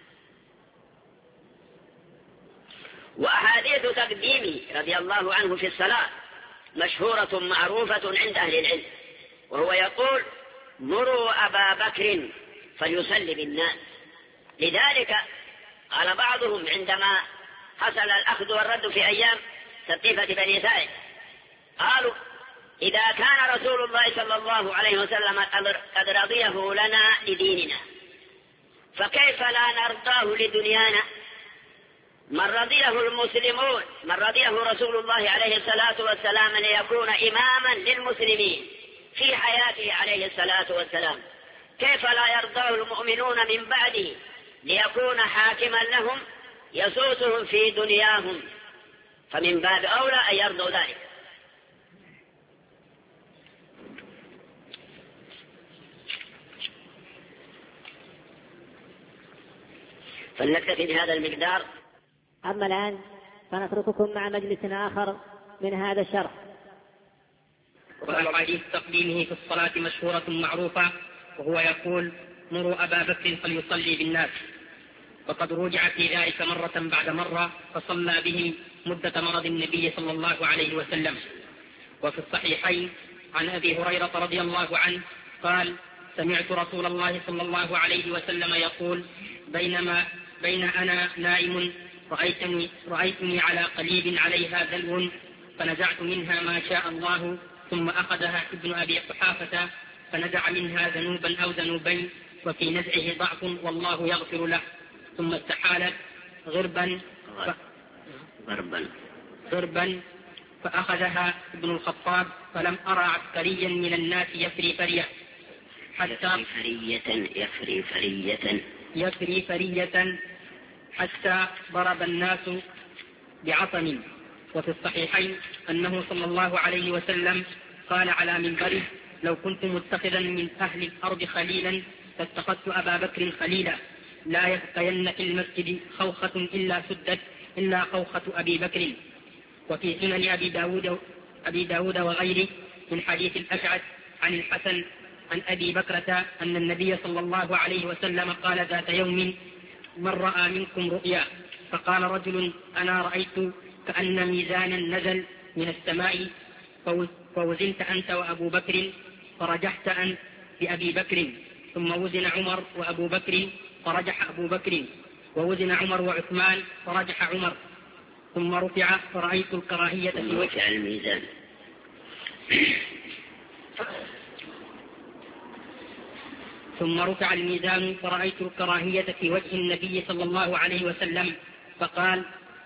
وأحاديث تقديمه رضي الله عنه في الصلاة مشهورة معروفة عند أهل العلم، وهو يقول: مروا أبا بكر فليصلي بالناس. لذلك قال بعضهم عندما حصل الأخذ والرد في أيام سقيفة بني ساعد، قالوا: إذا كان رسول الله صلى الله عليه وسلم قد رضيه لنا لديننا، فكيف لا نرضاه لدنيانا؟ من رضيه المسلمون، من رضيه رسول الله عليه الصلاة والسلام ليكون إماما للمسلمين في حياته عليه الصلاة والسلام، كيف لا يرضاه المؤمنون من بعده ليكون حاكما لهم يسوسهم في دنياهم؟ فمن باب أولى أن يرضوا ذلك. فلنكتفي بهذا المقدار. أما الآن فنترككم مع مجلس آخر من هذا الشرح. وأحاديث تقديمه في الصلاة مشهورة معروفة، وهو يقول: مروا أبا بكر فليصلي بالناس. وقد رجع في ذلك مرة بعد مرة، فصلى بهم مدة مرض النبي صلى الله عليه وسلم. وفي الصحيحين عن أبي هريرة رضي الله عنه قال: سمعت رسول الله صلى الله عليه وسلم يقول: بين أنا نائم رأيتني على قليب عليها دلو، فنزعت منها ما شاء الله، ثم أخذها ابن أبي قحافة فنزع منها ذنوبا أو ذنوبين، وفي نزعه ضعف والله يغفر له، ثم استحالت غربا فأخذها ابن الخطاب، فلم أرى عسكريا من الناس يفري فرية حتى ضرب الناس بعصم. وفي الصحيحين أنه صلى الله عليه وسلم قال على منبره: لو كنت متخذا من أهل الأرض خليلا فاتخذت أبا بكر خليلا، لا يبقين في المسجد خوخة إلا سدت إلا خوخة أبي بكر. وفي سنن أبي داود وغيره من حديث الأشعث عن الحسن عن أبي بكرة أن النبي صلى الله عليه وسلم قال ذات يوم: من رأى منكم رؤيا؟ فقال رجل: أنا رأيت كأن ميزانا نزل من السماء، فوزنت أنت وأبو بكر فرجحت أنت بأبي بكر، ثم وزن عمر وأبو بكر فرجح أبو بكر، ووزن عمر وعثمان فرجح عمر، ثم رفع فرأيت الكراهية في وجه الميزان. ثم رفع الميزان فرأيت الكراهية في وجه النبي صلى الله عليه وسلم، فقال: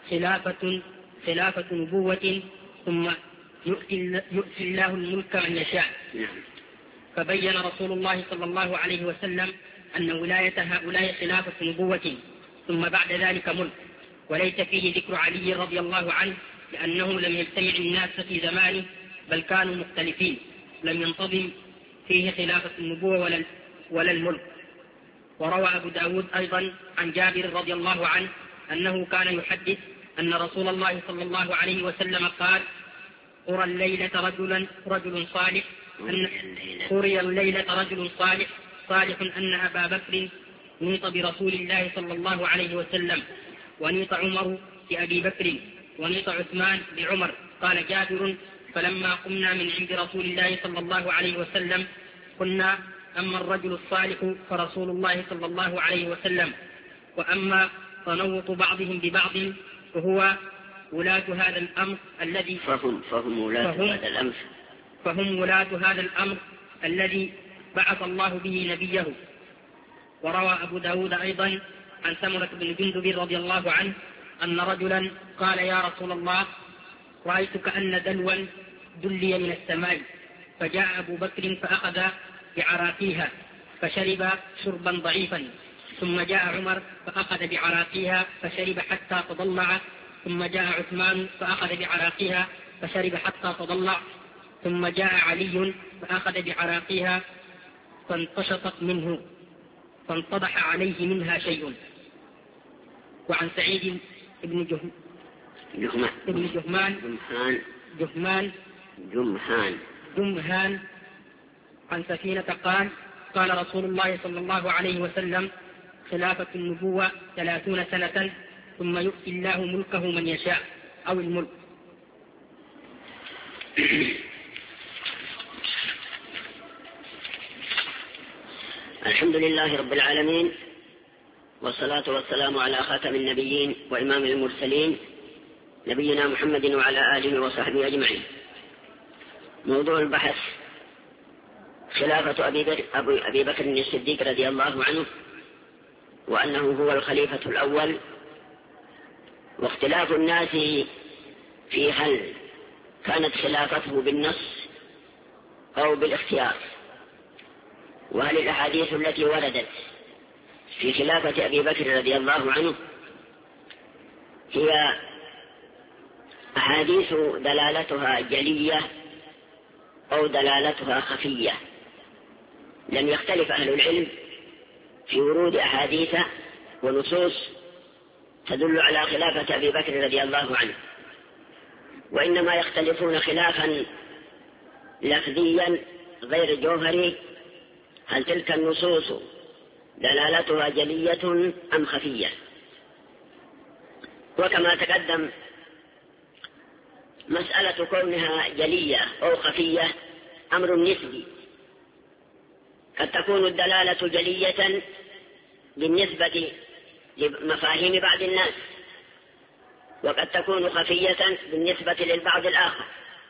خلافة نبوة، ثم يؤتي الله الملك من يشاء. فبين رسول الله صلى الله عليه وسلم أن ولاية هؤلاء خلافة نبوة، ثم بعد ذلك ملك، وليس فيه ذكر علي رضي الله عنه، لأنه لم يجتمع الناس في زمانه، بل كانوا مختلفين، لم ينتظم فيه خلافة النبوة ولا الملك. وروى أبو داود أيضا عن جابر رضي الله عنه أنه كان يحدث أن رسول الله صلى الله عليه وسلم قال: قرى الليلة رجل صالح أن أبا بكر نيط برسول الله صلى الله عليه وسلم، ونيط عمر بأبي بكر، ونيط عثمان بعمر. قال جابر: فلما قمنا من عند رسول الله صلى الله عليه وسلم قلنا: أما الرجل الصالح فرسول الله صلى الله عليه وسلم، وأما تنوط بعضهم ببعض فهو ولاة هذا الأمر الذي فهم ولاة هذا الأمر الذي بعث الله به نبيه. وروى أبو داود أيضا عن سمرة بن جندب رضي الله عنه أن رجلا قال: يا رسول الله، رأيت كأن دلوا دلي من السماء، فجاء أبو بكر فأخذ بعراقيها فشرب شربا ضعيفا، ثم جاء عمر فأخذ بعراقيها فشرب حتى تضلع، ثم جاء عثمان فأخذ بعراقيها فشرب حتى تضلع، ثم جاء علي فأخذ بعراقيها فانتشطت منه، فانطبح عليه منها شيء. وعن سعيد بن جمهان عن سفينة قال رسول الله صلى الله عليه وسلم: خلافة النبوة 30 سنة، ثم يؤتي الله ملكه من يشاء، أو الملك. الحمد لله رب العالمين، والصلاة والسلام على خاتم النبيين وإمام المرسلين، نبينا محمد وعلى آله وصحبه أجمعين. موضوع البحث: خلافة أبي بكر الصديق رضي الله عنه، وأنه هو الخليفة الأول، واختلاف الناس في هل كانت خلافته بالنص أو بالاختيار، وهل الأحاديث التي وردت في خلافة أبي بكر رضي الله عنه هي أحاديث دلالتها جلية أو دلالتها خفية. لم يختلف أهل العلم في ورود أحاديث ونصوص تدل على خلافة أبي بكر رضي الله عنه، وإنما يختلفون خلافا لفظيا غير جوهري: هل تلك النصوص دلالتها جلية أم خفية؟ وكما تقدم مسألة كونها جلية أو خفية أمر نسبي، قد تكون الدلالة جلية بالنسبة لمفاهيم بعض الناس، وقد تكون خفية بالنسبة للبعض الآخر،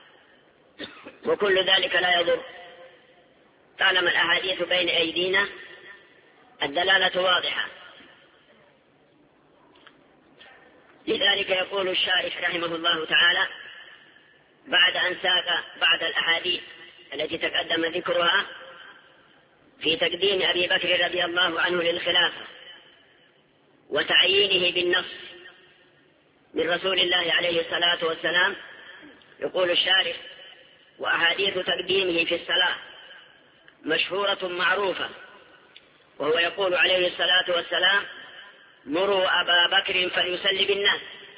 وكل ذلك لا يضر طالما الأحاديث بين أيدينا الدلالة واضحة. لذلك يقول الشارح رحمه الله تعالى بعد أن ساق بعد الأحاديث التي تقدم ذكرها في تقديم أبي بكر رضي الله عنه للخلافة وتعيينه بالنص من رسول الله عليه الصلاة والسلام، يقول الشارح: وأحاديث تقديمه في الصلاة مشهورة معروفة، وهو يقول عليه الصلاة والسلام: مروا أبا بكر فليصلي بالناس،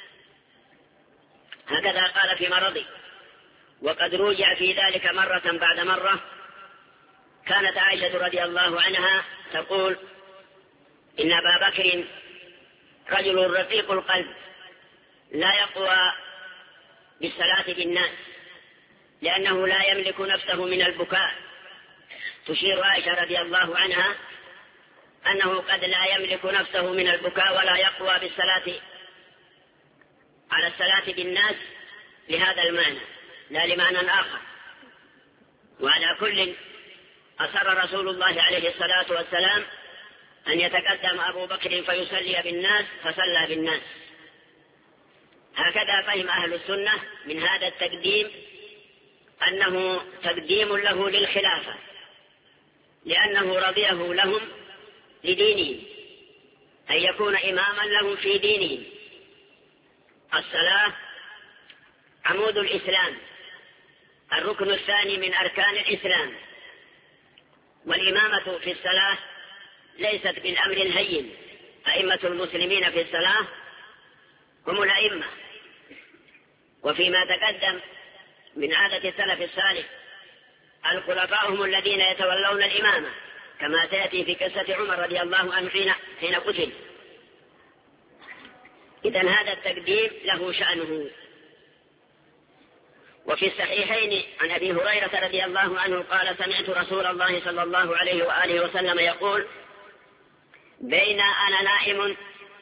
هكذا قال في مرضه. وقد رجع في ذلك مرة بعد مرة. كانت عائشة رضي الله عنها تقول: إن أبا بكر رجل رقيق القلب لا يقوى بالصلاة بالناس لأنه لا يملك نفسه من البكاء. تشير عائشة رضي الله عنها أنه قد لا يملك نفسه من البكاء ولا يقوى بالصلاة على الصلاة بالناس لهذا المعنى لا لمعنى آخر. وعلى كل أصر رسول الله عليه الصلاة والسلام أن يتقدم أبو بكر فيصلي بالناس فصلى بالناس. هكذا فهم أهل السنة من هذا التقديم أنه تقديم له للخلافة، لأنه رضيه لهم لدينهم، أن يكون إماما لهم في دينهم. الصلاة عمود الإسلام، الركن الثاني من أركان الإسلام، والإمامة في الصلاة ليست بالأمر الهين. أئمة المسلمين في الصلاة هم الأئمة، وفيما تقدم من عادة السلف الصالح الخلفاء هم الذين يتولون الإمامة، كما تأتي في قصة عمر رضي الله عنه حين قتل. إذن هذا التقديم له شأنه. وفي الصحيحين عن أبي هريرة رضي الله عنه قال: سمعت رسول الله صلى الله عليه وآله وسلم يقول: بين أنا نائم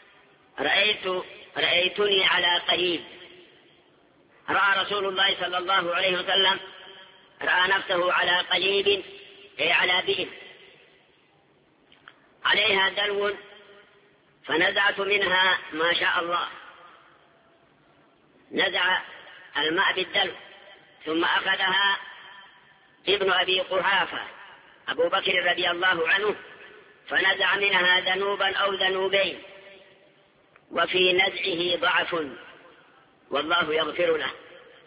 رأيتني على قريب. رأى رسول الله صلى الله عليه وسلم رأى نفسه على قليب، أي على بئر عليها دلو، فنزعت منها ما شاء الله. نزع الماء بالدلو، ثم أخذها ابن أبي قحافة أبو بكر رضي الله عنه فنزع منها ذنوبا أو ذنوبين، وفي نزعه ضعف والله يغفر له.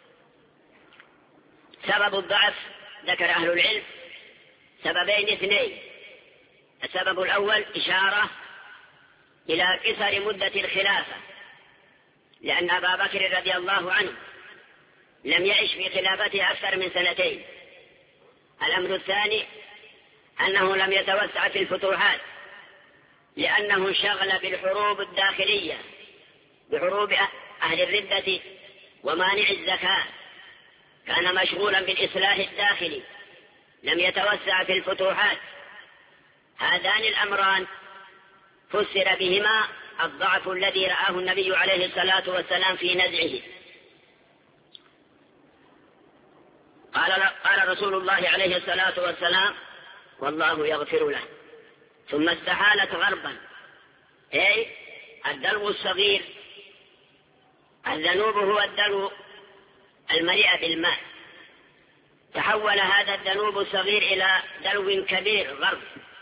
سبب الضعف ذكر أهل العلم سببين اثنين. السبب الأول إشارة إلى قصر مدة الخلافة، لأن أبا بكر رضي الله عنه لم يعش في خلافته أكثر من 2 سنين. الأمر الثاني أنه لم يتوسع في الفتوحات، لأنه انشغل بالحروب الداخلية، بحروب أهل الردة ومانع الزكاة، كان مشغولا بالإصلاح الداخلي، لم يتوسع في الفتوحات. هذان الأمران فسر بهما الضعف الذي رآه النبي عليه الصلاة والسلام في نزعه. قال رسول الله عليه الصلاة والسلام: والله يغفر له. ثم استحالت غربا، أي الدلو الصغير. الذنوب هو الدلو المليء بالماء. تحول هذا الذنوب الصغير إلى دلو كبير غرب،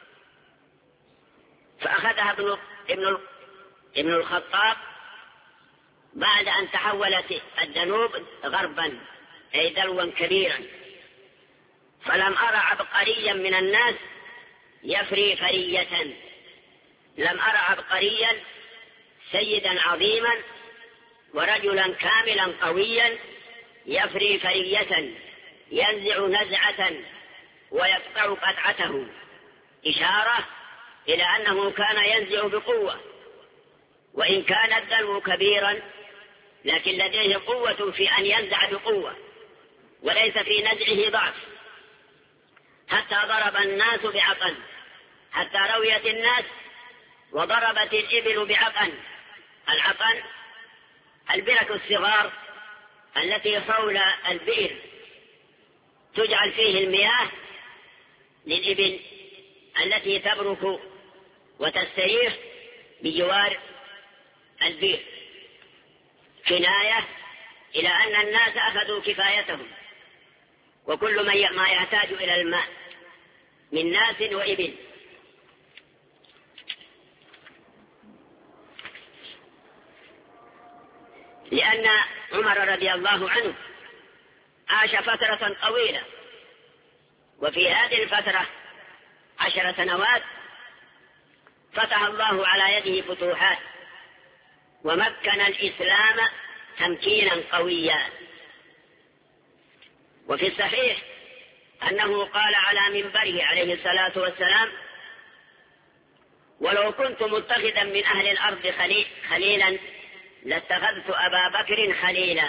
فأخذها ابن الخطاب بعد أن تحولت الذنوب غربا، أي دلوا كبيرا. فلم أرى عبقريا من الناس يفري فرية، لم أرى عبقريا سيدا عظيما ورجلا كاملا قويا يفري فرية، ينزع نزعة ويقطع قطعته، إشارة إلى أنه كان ينزع بقوة وإن كان الدلو كبيرا لكن لديه قوة في أن ينزع بقوة وليس في نزعه ضعف، حتى ضرب الناس بعقل، حتى رويت الناس وضربت الإبل بعقل. العقل البرك الصغار التي حول البئر تجعل فيه المياه للإبل التي تبرك وتستريح بجوار البئر، كناية إلى أن الناس أخذوا كفايتهم، وكل ما يحتاج إلى الماء من ناس وإبل. لأن عمر رضي الله عنه عاش فترة طويلة، وفي هذه الفترة 10 سنوات فتح الله على يده فتوحات ومكن الإسلام تمكينا قويا. وفي الصحيح أنه قال على منبره عليه الصلاة والسلام: ولو كنت متخذا من أهل الأرض خليلا لاتخذت أبا بكر خليلا.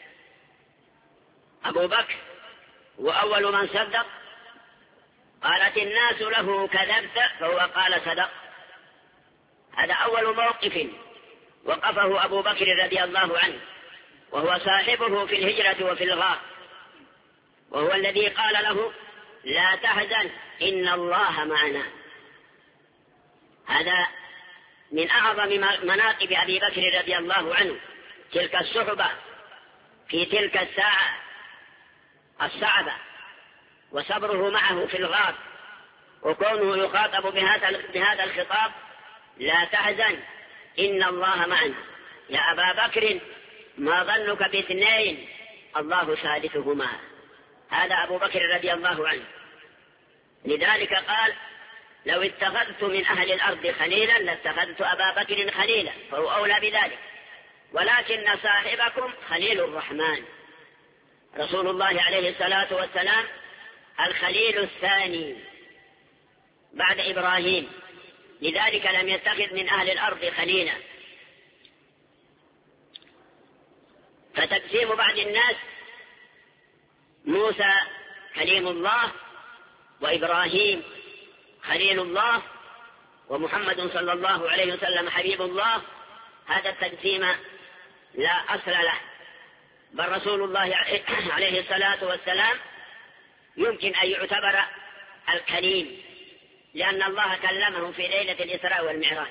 أبو بكر وأول من صدق، قالت الناس له كذبت فهو قال صدق. هذا أول موقف وقفه أبو بكر رضي الله عنه، وهو صاحبه في الهجرة وفي الغار، وهو الذي قال له: لا تحزن إن الله معنا. هذا من أعظم مناقب أبي بكر رضي الله عنه، تلك الصحبة في تلك الساعة الصعبة، وصبره معه في الغار، وكونه يخاطب بهذا الخطاب: لا تحزن إن الله معنا. يا أبا بكر ما ظنك باثنين الله ثالثهما. هذا أبو بكر رضي الله عنه. لذلك قال: لو اتخذت من أهل الأرض خليلا لاتخذت أبا بكر خليلا، فهو أولى بذلك، ولكن صاحبكم خليل الرحمن. رسول الله عليه الصلاة والسلام الخليل الثاني بعد إبراهيم، لذلك لم يتخذ من أهل الأرض خليلا. فتقسيم بعض الناس: موسى كليم الله، وإبراهيم خليل الله، ومحمد صلى الله عليه وسلم حبيب الله، هذا التقسيم لا أصل له، بل رسول الله عليه الصلاة والسلام يمكن أن يعتبر الكليم، لأن الله كلمه في ليلة الإسراء والمعراج،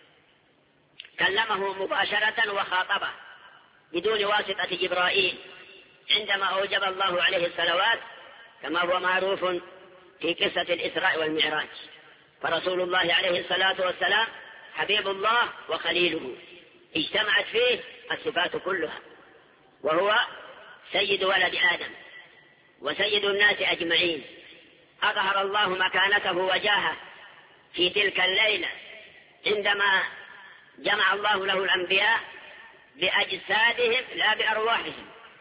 كلمه مباشرة وخاطبه بدون واسطة جبرائيل عندما أوجب الله عليه الصلوات، كما هو معروف في قصة الإسراء والمعراج. فرسول الله عليه الصلاة والسلام حبيب الله وخليله، اجتمعت فيه الصفات كلها، وهو سيد ولد آدم وسيد الناس أجمعين. أظهر الله مكانته وجاهه في تلك الليلة عندما جمع الله له الأنبياء بأجسادهم لا بأرواحهم.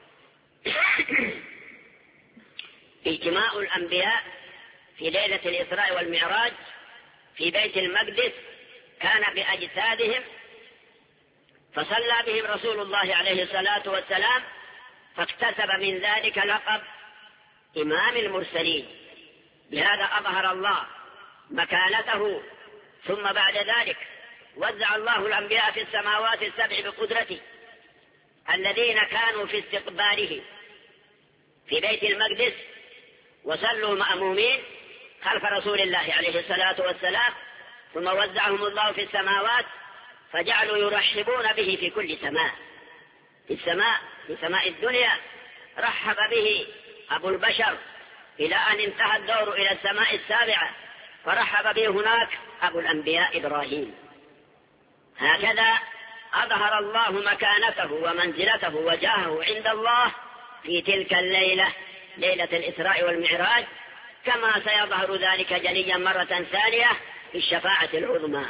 اجتماع الأنبياء في ليلة الإسراء والمعراج في بيت المقدس كان بأجسادهم، فصلى بهم رسول الله عليه الصلاة والسلام، فاكتسب من ذلك لقب إمام المرسلين. بهذا أظهر الله مكانته. ثم بعد ذلك وزع الله الأنبياء في السماوات السبع بقدرته، الذين كانوا في استقباله في بيت المقدس وصلوا مأمومين خلف رسول الله عليه الصلاة والسلام، ثم وزعهم الله في السماوات فجعلوا يرحبون به في كل سماء. في سماء الدنيا رحب به أبو البشر إلى أن انتهى الدور إلى السماء السابعة، فرحب به هناك أبو الأنبياء إبراهيم. هكذا أظهر الله مكانته ومنزلته وجاهه عند الله في تلك الليلة، ليلة الإسراء والمعراج، كما سيظهر ذلك جليا مرة ثانية في الشفاعة العظمى.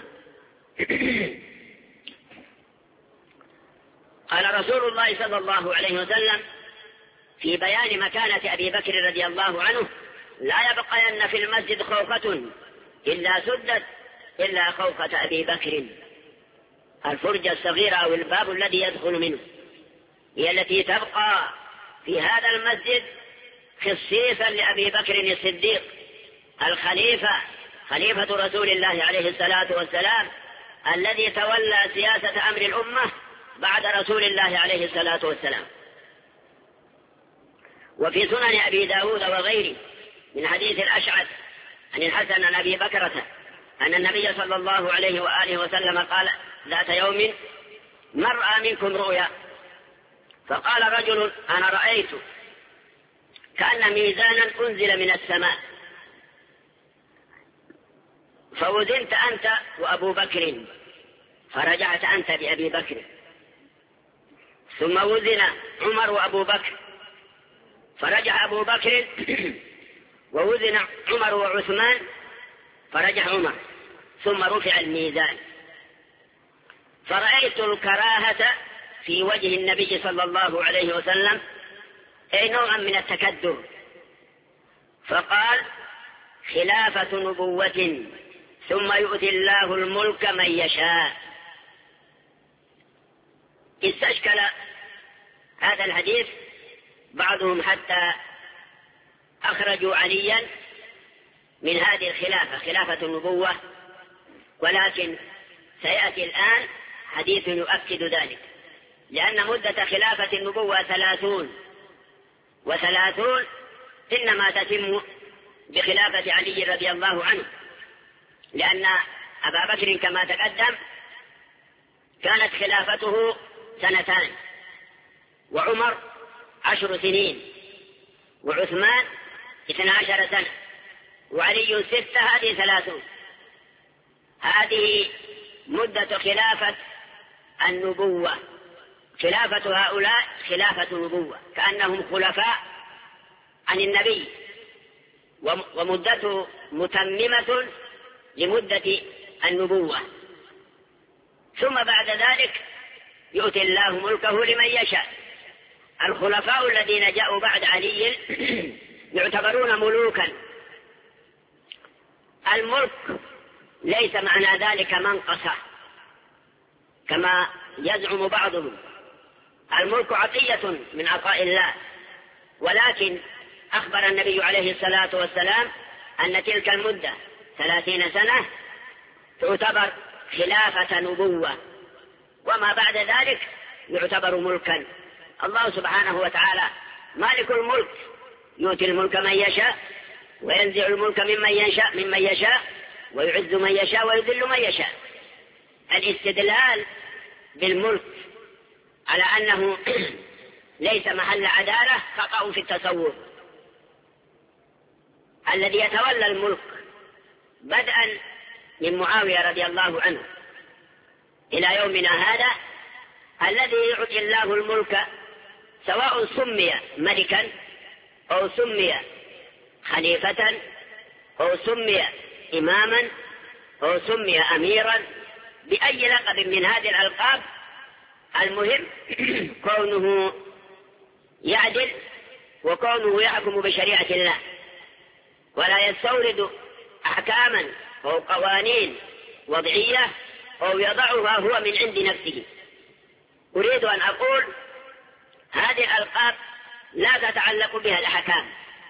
قال رسول الله صلى الله عليه وسلم في بيان مكانة أبي بكر رضي الله عنه: لا يبقين في المسجد خوخة إلا سدت إلا خوخة أبي بكر. الفرجة الصغيرة أو الباب الذي يدخل منه هي التي تبقى في هذا المسجد خصيصا لأبي بكر الصديق خليفة رسول الله عليه الصلاة والسلام الذي تولى سياسة أمر الأمة بعد رسول الله عليه الصلاة والسلام. وفي سنن أبي داود وغيره من حديث الأشعث عن الحسن عن أبي بكرة أن النبي صلى الله عليه وآله وسلم قال ذات يوم: من رأى منكم رؤيا؟ فقال رجل: أنا رأيت كأن ميزانا أنزل من السماء، فوزنت أنت وأبو بكر، فرجعت أنت بأبي بكر، ثم وزن عمر وأبو بكر، فرجع أبو بكر ووزن عمر وعثمان، فرجع عمر، ثم رفع الميزان. فرأيت الكراهة في وجه النبي صلى الله عليه وسلم، أي نوعا من التكدر، فقال: خلافة نبوة ثم يؤتي الله الملك من يشاء. استشكل هذا الحديث بعضهم حتى أخرجوا عليا من هذه الخلافة، خلافة النبوة، ولكن سيأتي الآن حديث يؤكد ذلك، لأن مدة خلافة النبوة 30، و30 إنما تتم بخلافة علي رضي الله عنه، لأن أبا بكر كما تقدم كانت خلافته 2 وعمر 10 سنين، وعثمان 12 سنة، وعلي 6، هذه 30. هذه مدة خلافة النبوة. خلافة هؤلاء خلافة نبوة، كأنهم خلفاء عن النبي، ومدته متممة لمدة النبوة. ثم بعد ذلك يؤتي الله ملكه لمن يشاء. الخلفاء الذين جاءوا بعد علي يعتبرون ملوكا. الملك ليس معنى ذلك منقصة كما يزعم بعضهم، الملك عطية من عطاء الله، ولكن أخبر النبي عليه الصلاة والسلام أن تلك المدة 30 سنة تعتبر خلافة نبوة، وما بعد ذلك يعتبر ملكا. الله سبحانه وتعالى مالك الملك، يؤتي الملك من يشاء وينزع الملك ممن يشاء ويعز من يشاء ويذل من يشاء. الاستدلال بالملك على أنه ليس محل عدالة خطأ في التصور. الذي يتولى الملك بدءا من معاوية رضي الله عنه إلى يومنا هذا، الذي يعطي الله الملك سواء سمي ملكا أو سمي خليفة أو سمي إماما أو سمي أميرا، بأي لقب من هذه الألقاب، المهم كونه يعدل وكونه يحكم بشريعة الله، ولا يستورد أحكاما أو قوانين وضعية أو يضعها هو من عند نفسه. أريد أن أقول هذه الألقاب لا تتعلق بها الأحكام.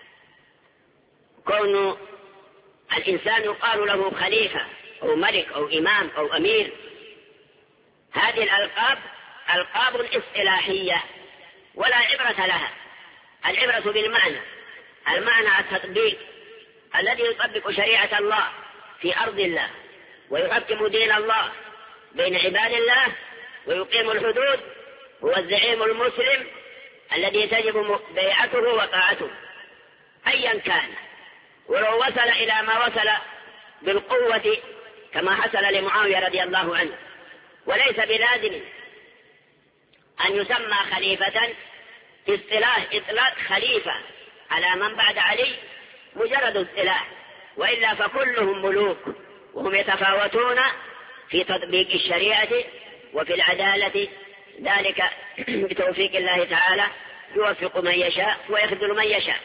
كون الإنسان يقال له خليفة أو ملك أو إمام أو أمير، هذه الألقاب ألقاب اصطلاحية ولا عبرة لها. العبرة بالمعنى، المعنى التطبيق، الذي يطبق شريعة الله في أرض الله ويحكم دين الله بين عباد الله ويقيم الحدود، هو الزعيم المسلم الذي تجب بيعته وطاعته أيا كان، ولو وصل إلى ما وصل بالقوة كما حصل لمعاوية رضي الله عنه. وليس بلازم أن يسمى خليفة اصطلاح إطلاق خليفة على من بعد علي مجرد اصطلاح، وإلا فكلهم ملوك، وهم يتفاوتون في تطبيق الشريعة وفي العدالة، ذلك بتوفيق الله تعالى يوفق من يشاء ويخذل من يشاء.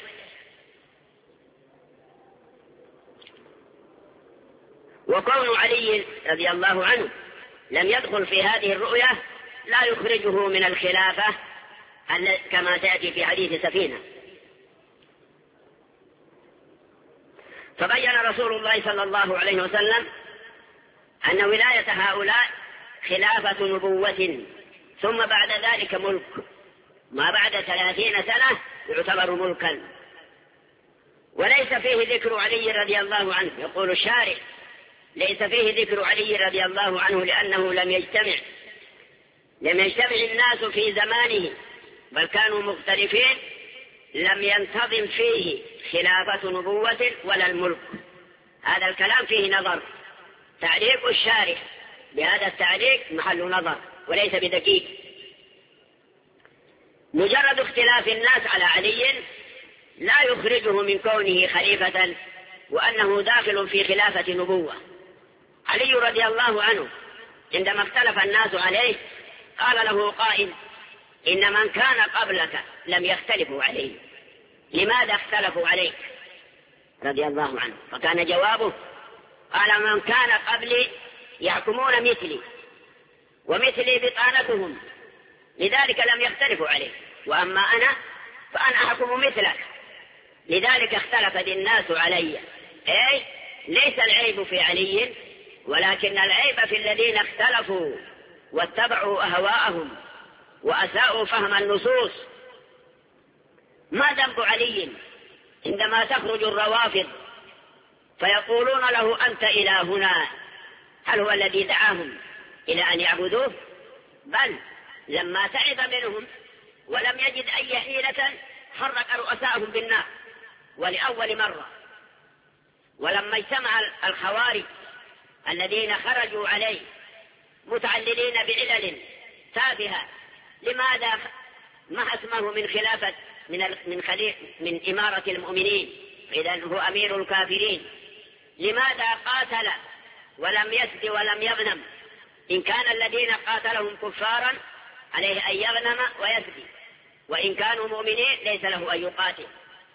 وكون علي رضي الله عنه لم يدخل في هذه الرؤية لا يخرجه من الخلافة كما تأتي في حديث سفينة. فبين رسول الله صلى الله عليه وسلم أن ولاية هؤلاء خلافة نبوة، ثم بعد ذلك ملك، ما بعد 30 سنة يعتبر ملكا. وليس فيه ذكر علي رضي الله عنه. يقول الشارع: ليس فيه ذكر علي رضي الله عنه لأنه لم يجتمع الناس في زمانه، بل كانوا مختلفين، لم ينتظم فيه خلافة نبوة ولا الملك. هذا الكلام فيه نظر. تعليق الشارع بهذا التعليق محل نظر وليس بدقيق. مجرد اختلاف الناس على علي لا يخرجه من كونه خليفة وأنه داخل في خلافة نبوة. علي رضي الله عنه عندما اختلف الناس عليه قال له قائل: إن من كان قبلك لم يختلفوا عليه، لماذا اختلفوا عليك رضي الله عنه؟ فكان جوابه: قال: من كان قبلي يحكمون مثلي ومثلي بطانتهم، لذلك لم يختلفوا عليه، وأما أنا فأنا أحكم مثلك، لذلك اختلفت الناس علي. أي ليس العيب في علي، ولكن العيب في الذين اختلفوا واتبعوا أهواءهم وأساءوا فهم النصوص. ما ذنب علي عندما تخرج الروافض فيقولون له: أنت إلهنا؟ هل هو الذي دعاهم إلى أن يعبدوه؟ بل لما تعب منهم ولم يجد أي حيلة حرك رؤساءهم بالنار ولأول مرة. ولما اجتمع الخوارج الذين خرجوا عليه متعللين بعلل تافهة، لماذا ما اسمه من خلافة من إمارة المؤمنين، إذن هو أمير الكافرين؟ لماذا قاتل ولم يسد ولم يغنم؟ إن كان الذين قاتلهم كفارا عليه أن يغنم ويسدي، وإن كانوا مؤمنين ليس له أن يقاتل.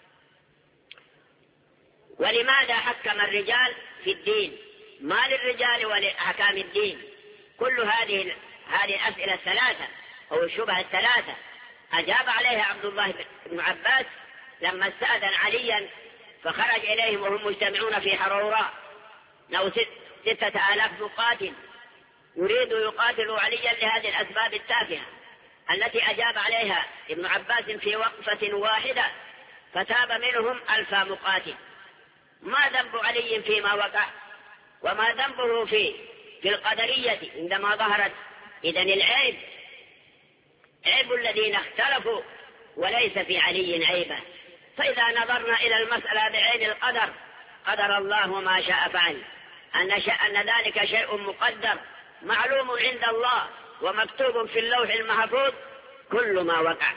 ولماذا حكم الرجال في الدين؟ ما للرجال ولأحكام الدين؟ كل هذه الأسئلة الثلاثة أو الشبهة الثلاثة أجاب عليها عبد الله بن عباس لما استأذن عليا فخرج إليهم وهم مجتمعون في حروراء، لو 6,000 مقاتل يريد يقاتل عليا لهذه الأسباب التافهة التي أجاب عليها ابن عباس في وقفة واحدة، فتاب منهم 1000 مقاتل. ما ذنب علي فيما وقع؟ وما ذنبه في القدرية عندما ظهرت؟ إذن العيب عيب الذين اختلفوا وليس في علي عيبه. فإذا نظرنا إلى المسألة بعين القدر، قدر الله ما شاء فعل، أن ذلك شيء مقدر معلوم عند الله ومكتوب في اللوح المحفوظ كل ما وقع.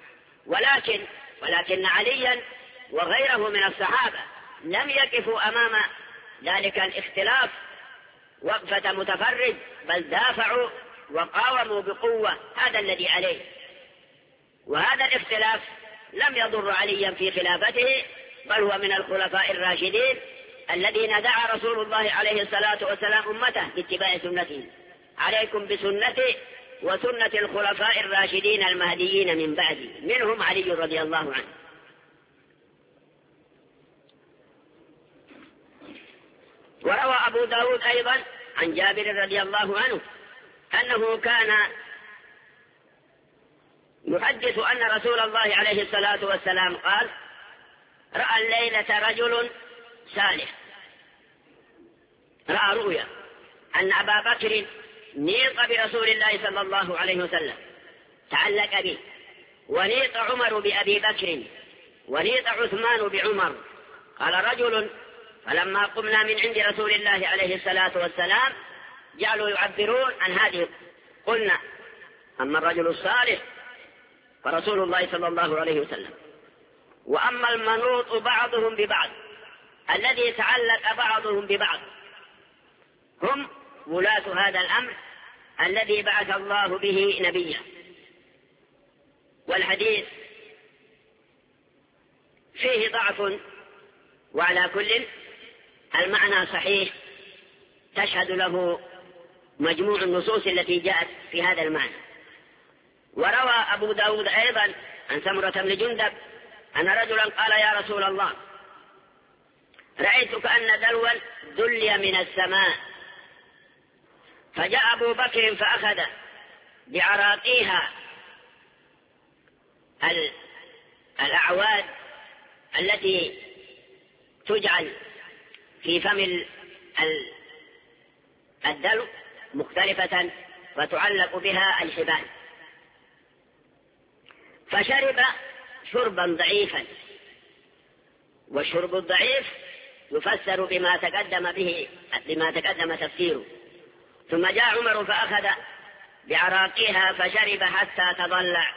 ولكن عليا وغيره من الصحابة لم يقفوا أمام ذلك الاختلاف وقفة متفرد، بل دافعوا وقاوموا بقوة. هذا الذي عليه. وهذا الاختلاف لم يضر عليا في خلافته، بل هو من الخلفاء الراشدين الذين دعا رسول الله عليه الصلاة والسلام أمته باتباع سنته: عليكم بسنتي وسنة الخلفاء الراشدين المهديين من بعدي، منهم علي رضي الله عنه. وروى أبو داود أيضا عن جابر رضي الله عنه أنه كان يحدث أن رسول الله عليه الصلاة والسلام قال: رأى الليلة رجل صالح، رأى رؤيا أن أبا بكر نيط برسول الله صلى الله عليه وسلم، تعلق به، ونيط عمر بأبي بكر، ونيط عثمان بعمر. قال رجل: فلما قمنا من عند رسول الله عليه الصلاة والسلام جعلوا يعبرون عن هذه، قلنا: أما الرجل الصالح فرسول الله صلى الله عليه وسلم، وأما المنوط بعضهم ببعض الذي تعلق بعضهم ببعض هم ولاة هذا الأمر الذي بعث الله به نبيه. والحديث فيه ضعف، وعلى كل المعنى صحيح تشهد له مجموع النصوص التي جاءت في هذا المعنى. وروى أبو داود أيضا عن سمرة بن جندب أن رجلا قال: يا رسول الله، رأيت كأن دلوا دلي من السماء. فجاء أبو بكر فأخذ بعراقيها الأعواد التي تجعل في فم الدلو مختلفة وتعلق بها الحبال، فشرب شربا ضعيفا، والشرب الضعيف يفسر بما تقدم تفسيره. ثم جاء عمر فأخذ بعراقيها فشرب حتى تضلع.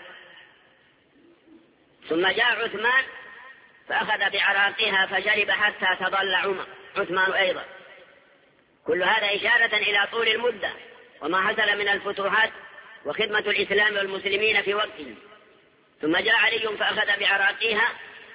ثم جاء عثمان فأخذ بعراقيها فشرب حتى تضلع عثمان أيضا. كل هذا إشارة إلى طول المدة وما حصل من الفتوحات وخدمة الإسلام والمسلمين في وقته. ثم جاء علي فأخذ بعراقيها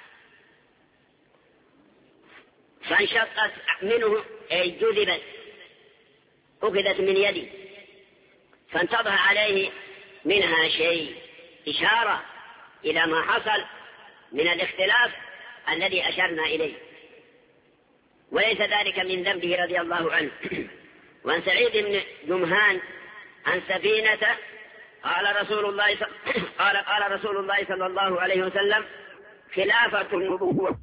فانشقت منه، أي جذبت، أخذت من يدي، فانتضح عليه منها شيء، إشارة إلى ما حصل من الاختلاف الذي أشرنا إليه، وليس ذلك من ذنبه رضي الله عنه. وعن سعيد بن جمهان عن سفينة قال رسول الله صلى الله عليه وسلم: خلافة النبوة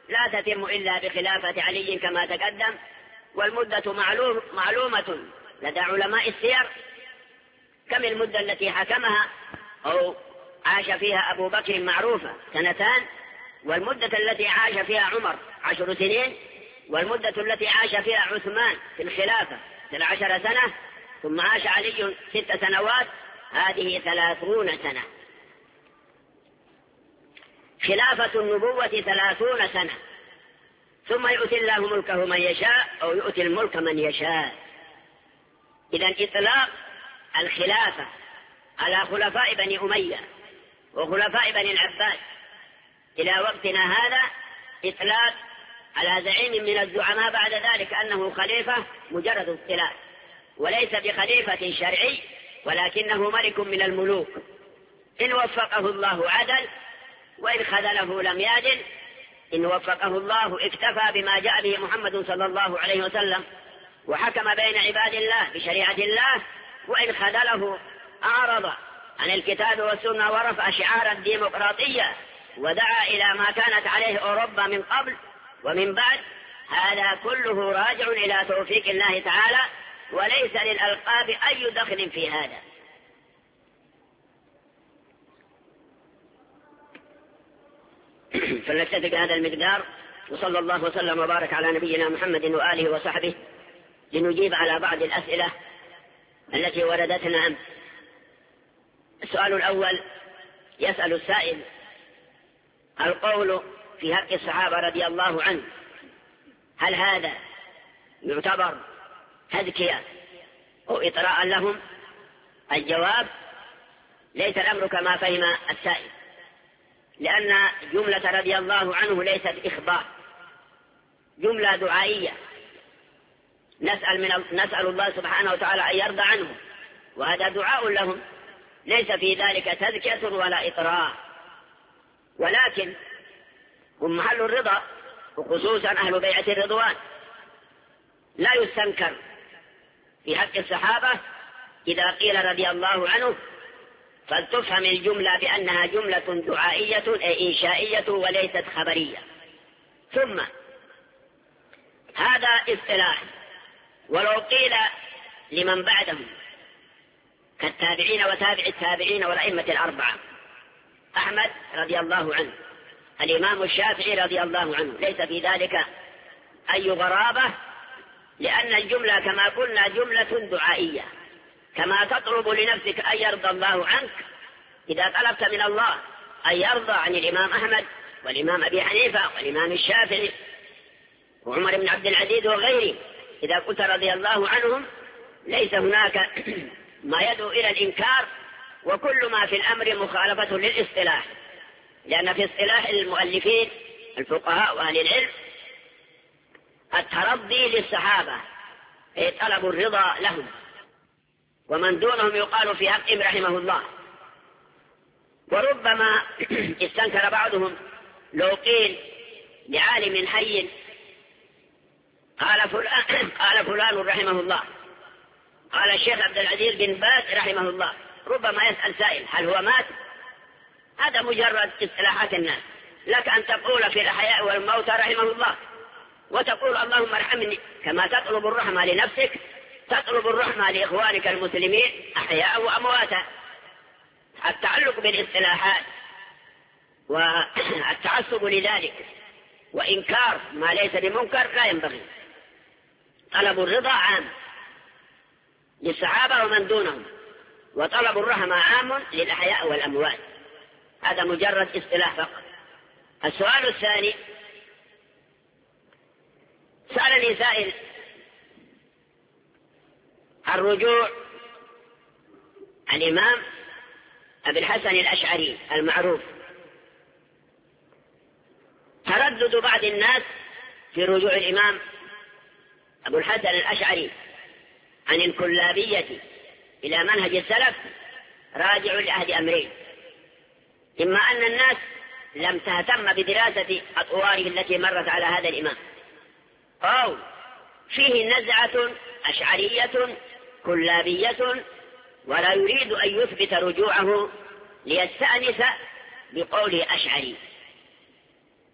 لا تتم إلا بخلافة علي كما تقدم، والمدة معلومة لدى علماء السير. كم المدة التي حكمها أو عاش فيها أبو بكر معروفة 2 سنين، والمدة التي عاش فيها عمر 10 سنين، والمدة التي عاش فيها عثمان في الخلافة 12 سنة، ثم عاش علي 6 سنوات، هذه 30 سنة. خلافة النبوة 30 سنة، ثم يؤتي الله ملكه من يشاء أو يؤتي الملك من يشاء. إذن إطلاق الخلافة على خلفاء بني أمية وخلفاء بني العباس إلى وقتنا هذا إطلاق على زعيم من الزعماء بعد ذلك أنه خليفة مجرد اصطلاح، وليس بخليفة شرعي، ولكنه ملك من الملوك. إن وفقه الله عدل، وإن خذله لم يعدل. إن وفقه الله اكتفى بما جاء به محمد صلى الله عليه وسلم وحكم بين عباد الله بشريعة الله، وإن خذله أعرض عن الكتاب والسنة ورفع شعار الديمقراطية ودعا إلى ما كانت عليه أوروبا من قبل ومن بعد. هذا كله راجع إلى توفيق الله تعالى، وليس للألقاب أي دخل في هذا. فلنكتفي بهذا المقدار، وصلى الله وسلم وبارك على نبينا محمد وآله وصحبه، لنجيب على بعض الأسئلة التي وردتنا أمس. السؤال الأول يسأل السائل: القول في حق الصحابة رضي الله عنه هل هذا يعتبر تزكية أو إطراء لهم؟ الجواب: ليس الأمر كما فهم السائل، لأن جملة رضي الله عنه ليست إخبار، جملة دعائية، نسأل الله سبحانه وتعالى أن يرضى عنه، وهذا دعاء لهم، ليس في ذلك تزكية ولا إطراء، ولكن هم محل الرضا، وخصوصا أهل بيعة الرضوان. لا يستنكر في حق الصحابة إذا قيل رضي الله عنه، فلتفهم الجملة بأنها جملة دعائية أي إنشائية وليست خبرية. ثم هذا اصطلاح، ولو قيل لمن بعدهم كالتابعين وتابع التابعين والأئمة الأربعة، أحمد رضي الله عنه، الإمام الشافعي رضي الله عنه، ليس في ذلك أي غرابة، لأن الجملة كما قلنا جملة دعائية، كما تطلب لنفسك أن يرضى الله عنك. إذا طلبت من الله أن يرضى عن الإمام أحمد والإمام أبي حنيفة والإمام الشافعي وعمر بن عبد العزيز وغيره، إذا قلت رضي الله عنهم، ليس هناك ما يدعو إلى الإنكار، وكل ما في الأمر مخالفة للاصطلاح، لأن في اصطلاح المؤلفين الفقهاء وأهل العلم الترضي للصحابة أي طلب الرضا لهم، ومن دونهم يقال في حقهم رحمه الله. وربما استنكر بعضهم لو قيل لعالم حي قال فلان رحمه الله، قال الشيخ عبد العزيز بن باز رحمه الله، ربما يسأل سائل: هل هو مات؟ هذا مجرد اصطلاحات الناس. لك أن تقول في الأحياء والموتى رحمه الله، وتقول اللهم ارحمني، كما تطلب الرحمة لنفسك تطلب الرحمة لإخوانك المسلمين أحياء وأمواتا. التعلق بالاصطلاحات والتعصب لذلك وإنكار ما ليس بمنكر لا ينبغي. طلب الرضا عام للصحابة ومن دونهم، وطلب الرحمة عام للأحياء والأموات. هذا مجرد اصطلاح فقط. السؤال الثاني: سألني سائل الرجوع الإمام أبي الحسن الأشعري المعروف، تردد بعض الناس في رجوع الإمام أبو الحسن الأشعري عن الكلابية إلى منهج السلف راجع لأحد أمرين: إما أن الناس لم تهتم بدراسة أطواره التي مرت على هذا الإمام، أو فيه نزعة أشعرية كلابية ولا يريد أن يثبت رجوعه ليستأنس بقوله أشعري.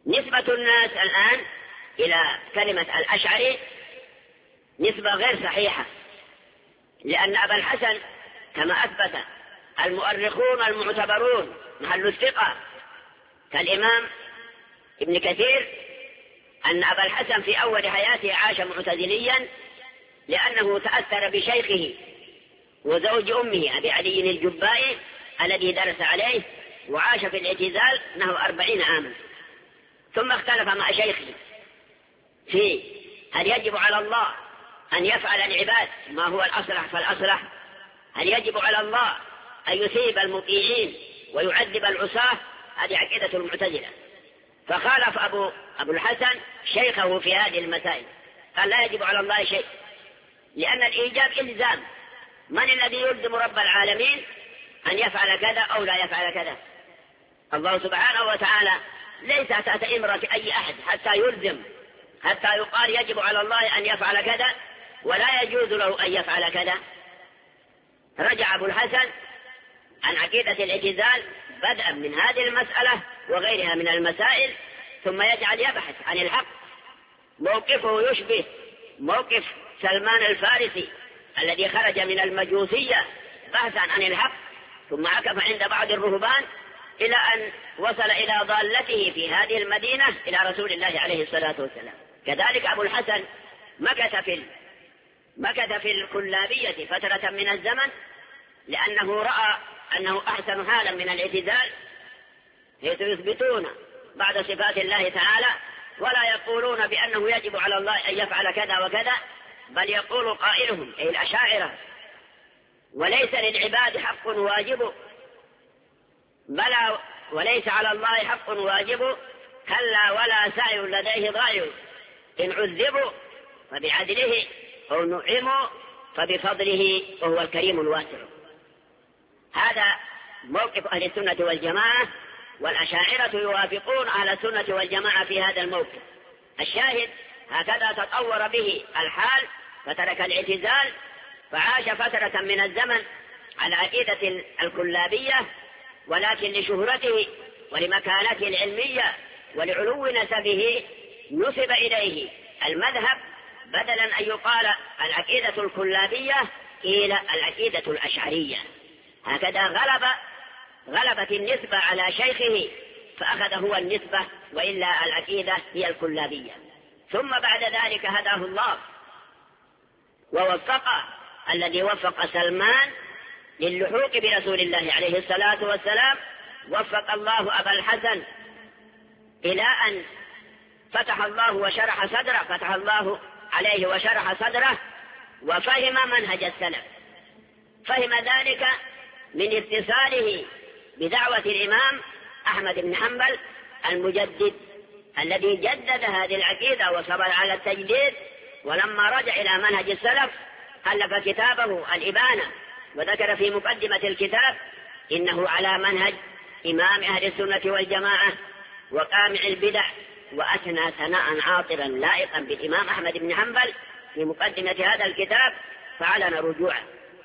نسبة الناس الآن إلى كلمة الأشعري نسبة غير صحيحة، لأن أبا الحسن كما أثبت المؤرخون المعتبرون محل الثقة كالإمام ابن كثير أن أبا الحسن في أول حياته عاش معتزليا، لأنه تأثر بشيخه وزوج أمه أبي علي الجبائي الذي درس عليه، وعاش في الاعتزال نحو 40 عاما، ثم اختلف مع شيخه في هل يجب على الله أن يفعل العباد ما هو الأصلح فالأصلح، هل يجب على الله أن يثيب المطيعين ويعذب العصاة. هذه عقيدة المعتزلة. فخالف أبو الحسن شيخه في هذه المسائل، قال لا يجب على الله شيء، لأن الإيجاب إلزام. من الذي يلزم رب العالمين أن يفعل كذا أو لا يفعل كذا؟ الله سبحانه وتعالى ليس تحت إمرة أي أحد حتى يلزم، حتى يقال يجب على الله أن يفعل كذا ولا يجوز له أن يفعل كذا. رجع أبو الحسن عن عقيدة الاعتزال بدءا من هذه المسألة وغيرها من المسائل، ثم يجعل يبحث عن الحق. موقفه يشبه موقف سلمان الفارسي الذي خرج من المجوسية بحثا عن الحق، ثم عكف عند بعض الرهبان إلى أن وصل إلى ضالته في هذه المدينة إلى رسول الله عليه الصلاة والسلام. كذلك أبو الحسن مكث في الكلابية فترة من الزمن، لأنه رأى أنه أحسن حالا من الاعتزال، حيث يثبتون بعد صفات الله تعالى ولا يقولون بأنه يجب على الله أن يفعل كذا وكذا، بل يقول قائلهم أي الأشاعرة وليس للعباد حق واجب، بلى وليس على الله حق واجب، كلا ولا سعي لديه ضائع، إن عذبوا فبعدله أو نعموا فبفضله وهو الكريم الواسع. هذا موقف أهل السنة والجماعة، والأشاعرة يوافقون أهل السنة والجماعة في هذا الموقف. الشاهد هكذا تطور به الحال، فترك الاعتزال فعاش فترة من الزمن على عقيدة الكلابية، ولكن لشهرته ولمكانته العلمية ولعلو نسبه نسب إليه المذهب، بدلا أن يقال العقيدة الكلابية إلى العقيدة الأشعرية. هكذا غلبت النسبة على شيخه فأخذ هو النسبة، وإلا العقيدة هي الكلابية. ثم بعد ذلك هداه الله ووفقه، الذي وفق سلمان للحوق برسول الله عليه الصلاة والسلام، وفق الله أبا الحسن إلى أن فتح الله عليه وشرح صدره وفهم منهج السلف. فهم ذلك من اتصاله بدعوة الإمام أحمد بن حنبل المجدد الذي جدد هذه العقيدة وصبر على التجديد، ولما رجع إلى منهج السلف ألف كتابه الإبانة، وذكر في مقدمة الكتاب إنه على منهج إمام أهل السنة والجماعة وقامع البدع، وأثنى ثناء عاطرا لائقا بالإمام أحمد بن حنبل في مقدمة هذا الكتاب، فعلن رجوعه.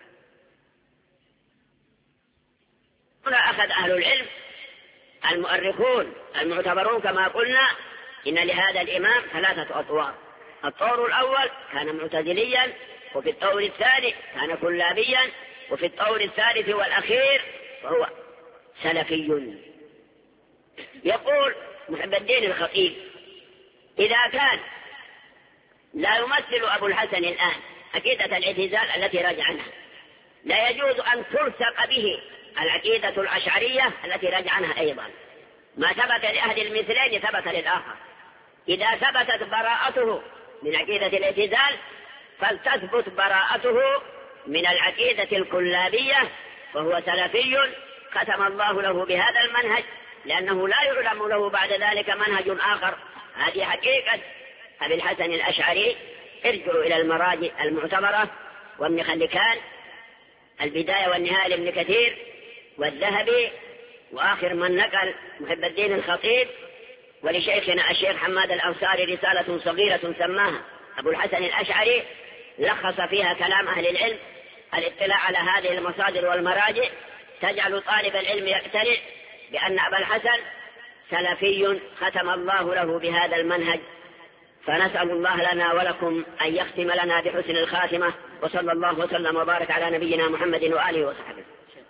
هنا أخذ أهل العلم المؤرخون المعتبرون كما قلنا إن لهذا الإمام 3 أطوار. الطور الأول كان معتزليا، وفي الطور الثاني كان كلابيا، وفي الطور الثالث والأخير فهو سلفي. يقول محب الدين الخطيب: إذا كان لا يمثل أبو الحسن الآن عقيدة الاعتزال التي رجع عنها، لا يجوز أن تلصق به العقيدة الأشعرية التي رجع عنها أيضا. ما ثبت لأحد المثلين ثبت للآخر. إذا ثبتت براءته من عقيدة الاعتزال فلتثبت براءته من العقيدة الكلابية، فهو سلفي ختم الله له بهذا المنهج، لأنه لا يعلم له بعد ذلك منهج آخر. هذه حقيقة أبي الحسن الأشعري. ارجعوا إلى المراجع المعتبرة، وابن خلكان البداية والنهاية لابن كثير والذهبي، وآخر من نقل محب الدين الخطيب. ولشيخنا الشيخ حماد الأنصاري رسالة صغيرة سماها أبو الحسن الأشعري، لخص فيها كلام أهل العلم. الاطلاع على هذه المصادر والمراجع تجعل طالب العلم يقتنع بأن أبا الحسن سلفي ختم الله له بهذا المنهج، فنسأل الله لنا ولكم أن يختم لنا بحسن الخاتمة، وصلى الله وسلم وبارك على نبينا محمد وآله وصحبه.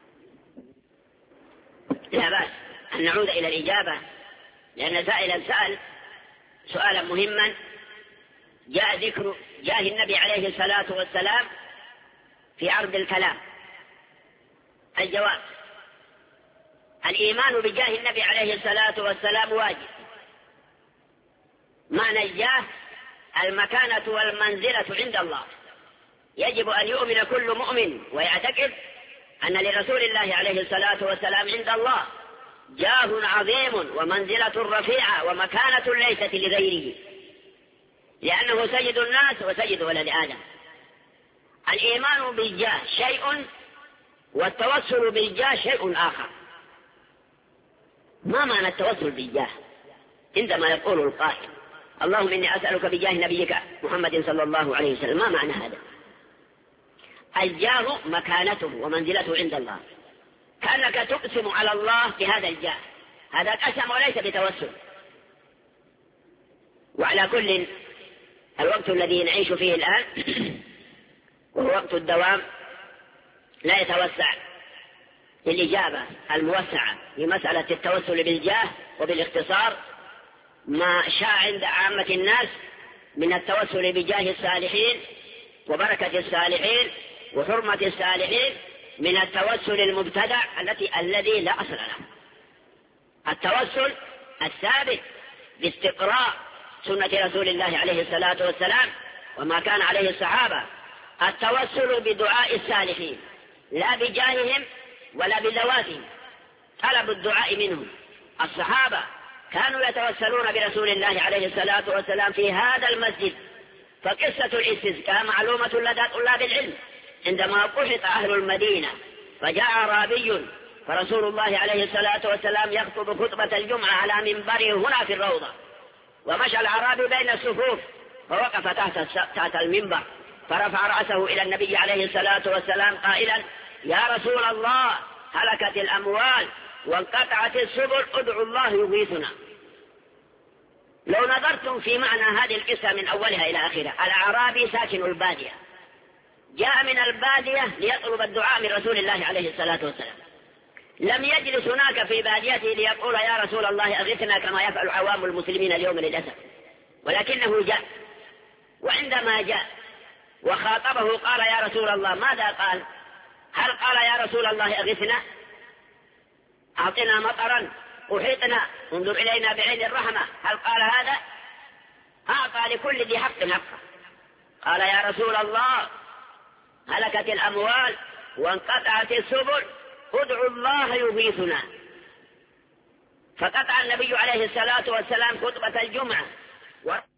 لا بأس أن نعود إلى الإجابة، لأن سائلا سأل سؤالا مهما، جاء ذكر جاه النبي عليه الصلاة والسلام في عرض الكلام. الجواب: الإيمان بجاه النبي عليه الصلاة والسلام واجب. معنى الجاه المكانة والمنزلة عند الله، يجب أن يؤمن كل مؤمن ويعتقد أن لرسول الله عليه الصلاة والسلام عند الله جاه عظيم ومنزلة رفيعة ومكانة ليست لغيره، لأنه سيد الناس وسيد ولد آدم. الإيمان بالجاه شيء، والتوسل بالجاه شيء آخر. ما معنى التوسل بالجاه؟ عندما يقول القائل اللهم إني أسألك بجاه نبيك محمد صلى الله عليه وسلم، ما معنى هذا؟ الجاه مكانته ومنزلته عند الله، كأنك تقسم على الله بهذا الجاه، هذا قسم وليس بتوسل. وعلى كل، الوقت الذي نعيش فيه الآن وهو وقت الدوام لا يتوسع للإجابة الموسعة في مسألة التوسل بالجاه وبالاختصار ما شاء عند عامة الناس من التوسل بجاه الصالحين وبركة الصالحين وحرمة الصالحين من التوسل المبتدع الذي لا أصل له. التوسل الثابت باستقراء سنة رسول الله عليه الصلاة والسلام وما كان عليه الصحابة، التوسل بدعاء الصالحين لا بجاههم ولا بذواتهم، طلب الدعاء منهم. الصحابة كانوا يتوسلون برسول الله عليه الصلاة والسلام في هذا المسجد، فقصة الاستسقاء معلومة لدى طلاب العلم. عندما قحط أهل المدينة فجاء أعرابي، فرسول الله عليه الصلاة والسلام يخطب خطبة الجمعة على منبره هنا في الروضة، ومشى الأعرابي بين الصفوف فوقف تحت المنبر، فرفع رأسه إلى النبي عليه الصلاة والسلام قائلا: يا رسول الله، هلكت الأموال وانقطعت السبل، ادعوا الله يغيثنا. لو نظرتم في معنى هذه القصة من أولها إلى آخرها، الأعرابي ساكن البادية جاء من البادية ليطلب الدعاء من رسول الله عليه الصلاة والسلام، لم يجلس هناك في باديته ليقول يا رسول الله أغثنا كما يفعل عوام المسلمين اليوم للأسف، ولكنه جاء. وعندما جاء وخاطبه قال يا رسول الله، ماذا قال؟ هل قال يا رسول الله أغثنا، أعطنا مطرا، أحيطنا، انظر إلينا بعين الرحمة؟ هل قال هذا؟ أعطى لكل ذي حق حقه. قال يا رسول الله، هلكت الأموال وانقطعت السبل، ادعوا الله يغيثنا. فقطع النبي عليه الصلاة والسلام خطبة الجمعة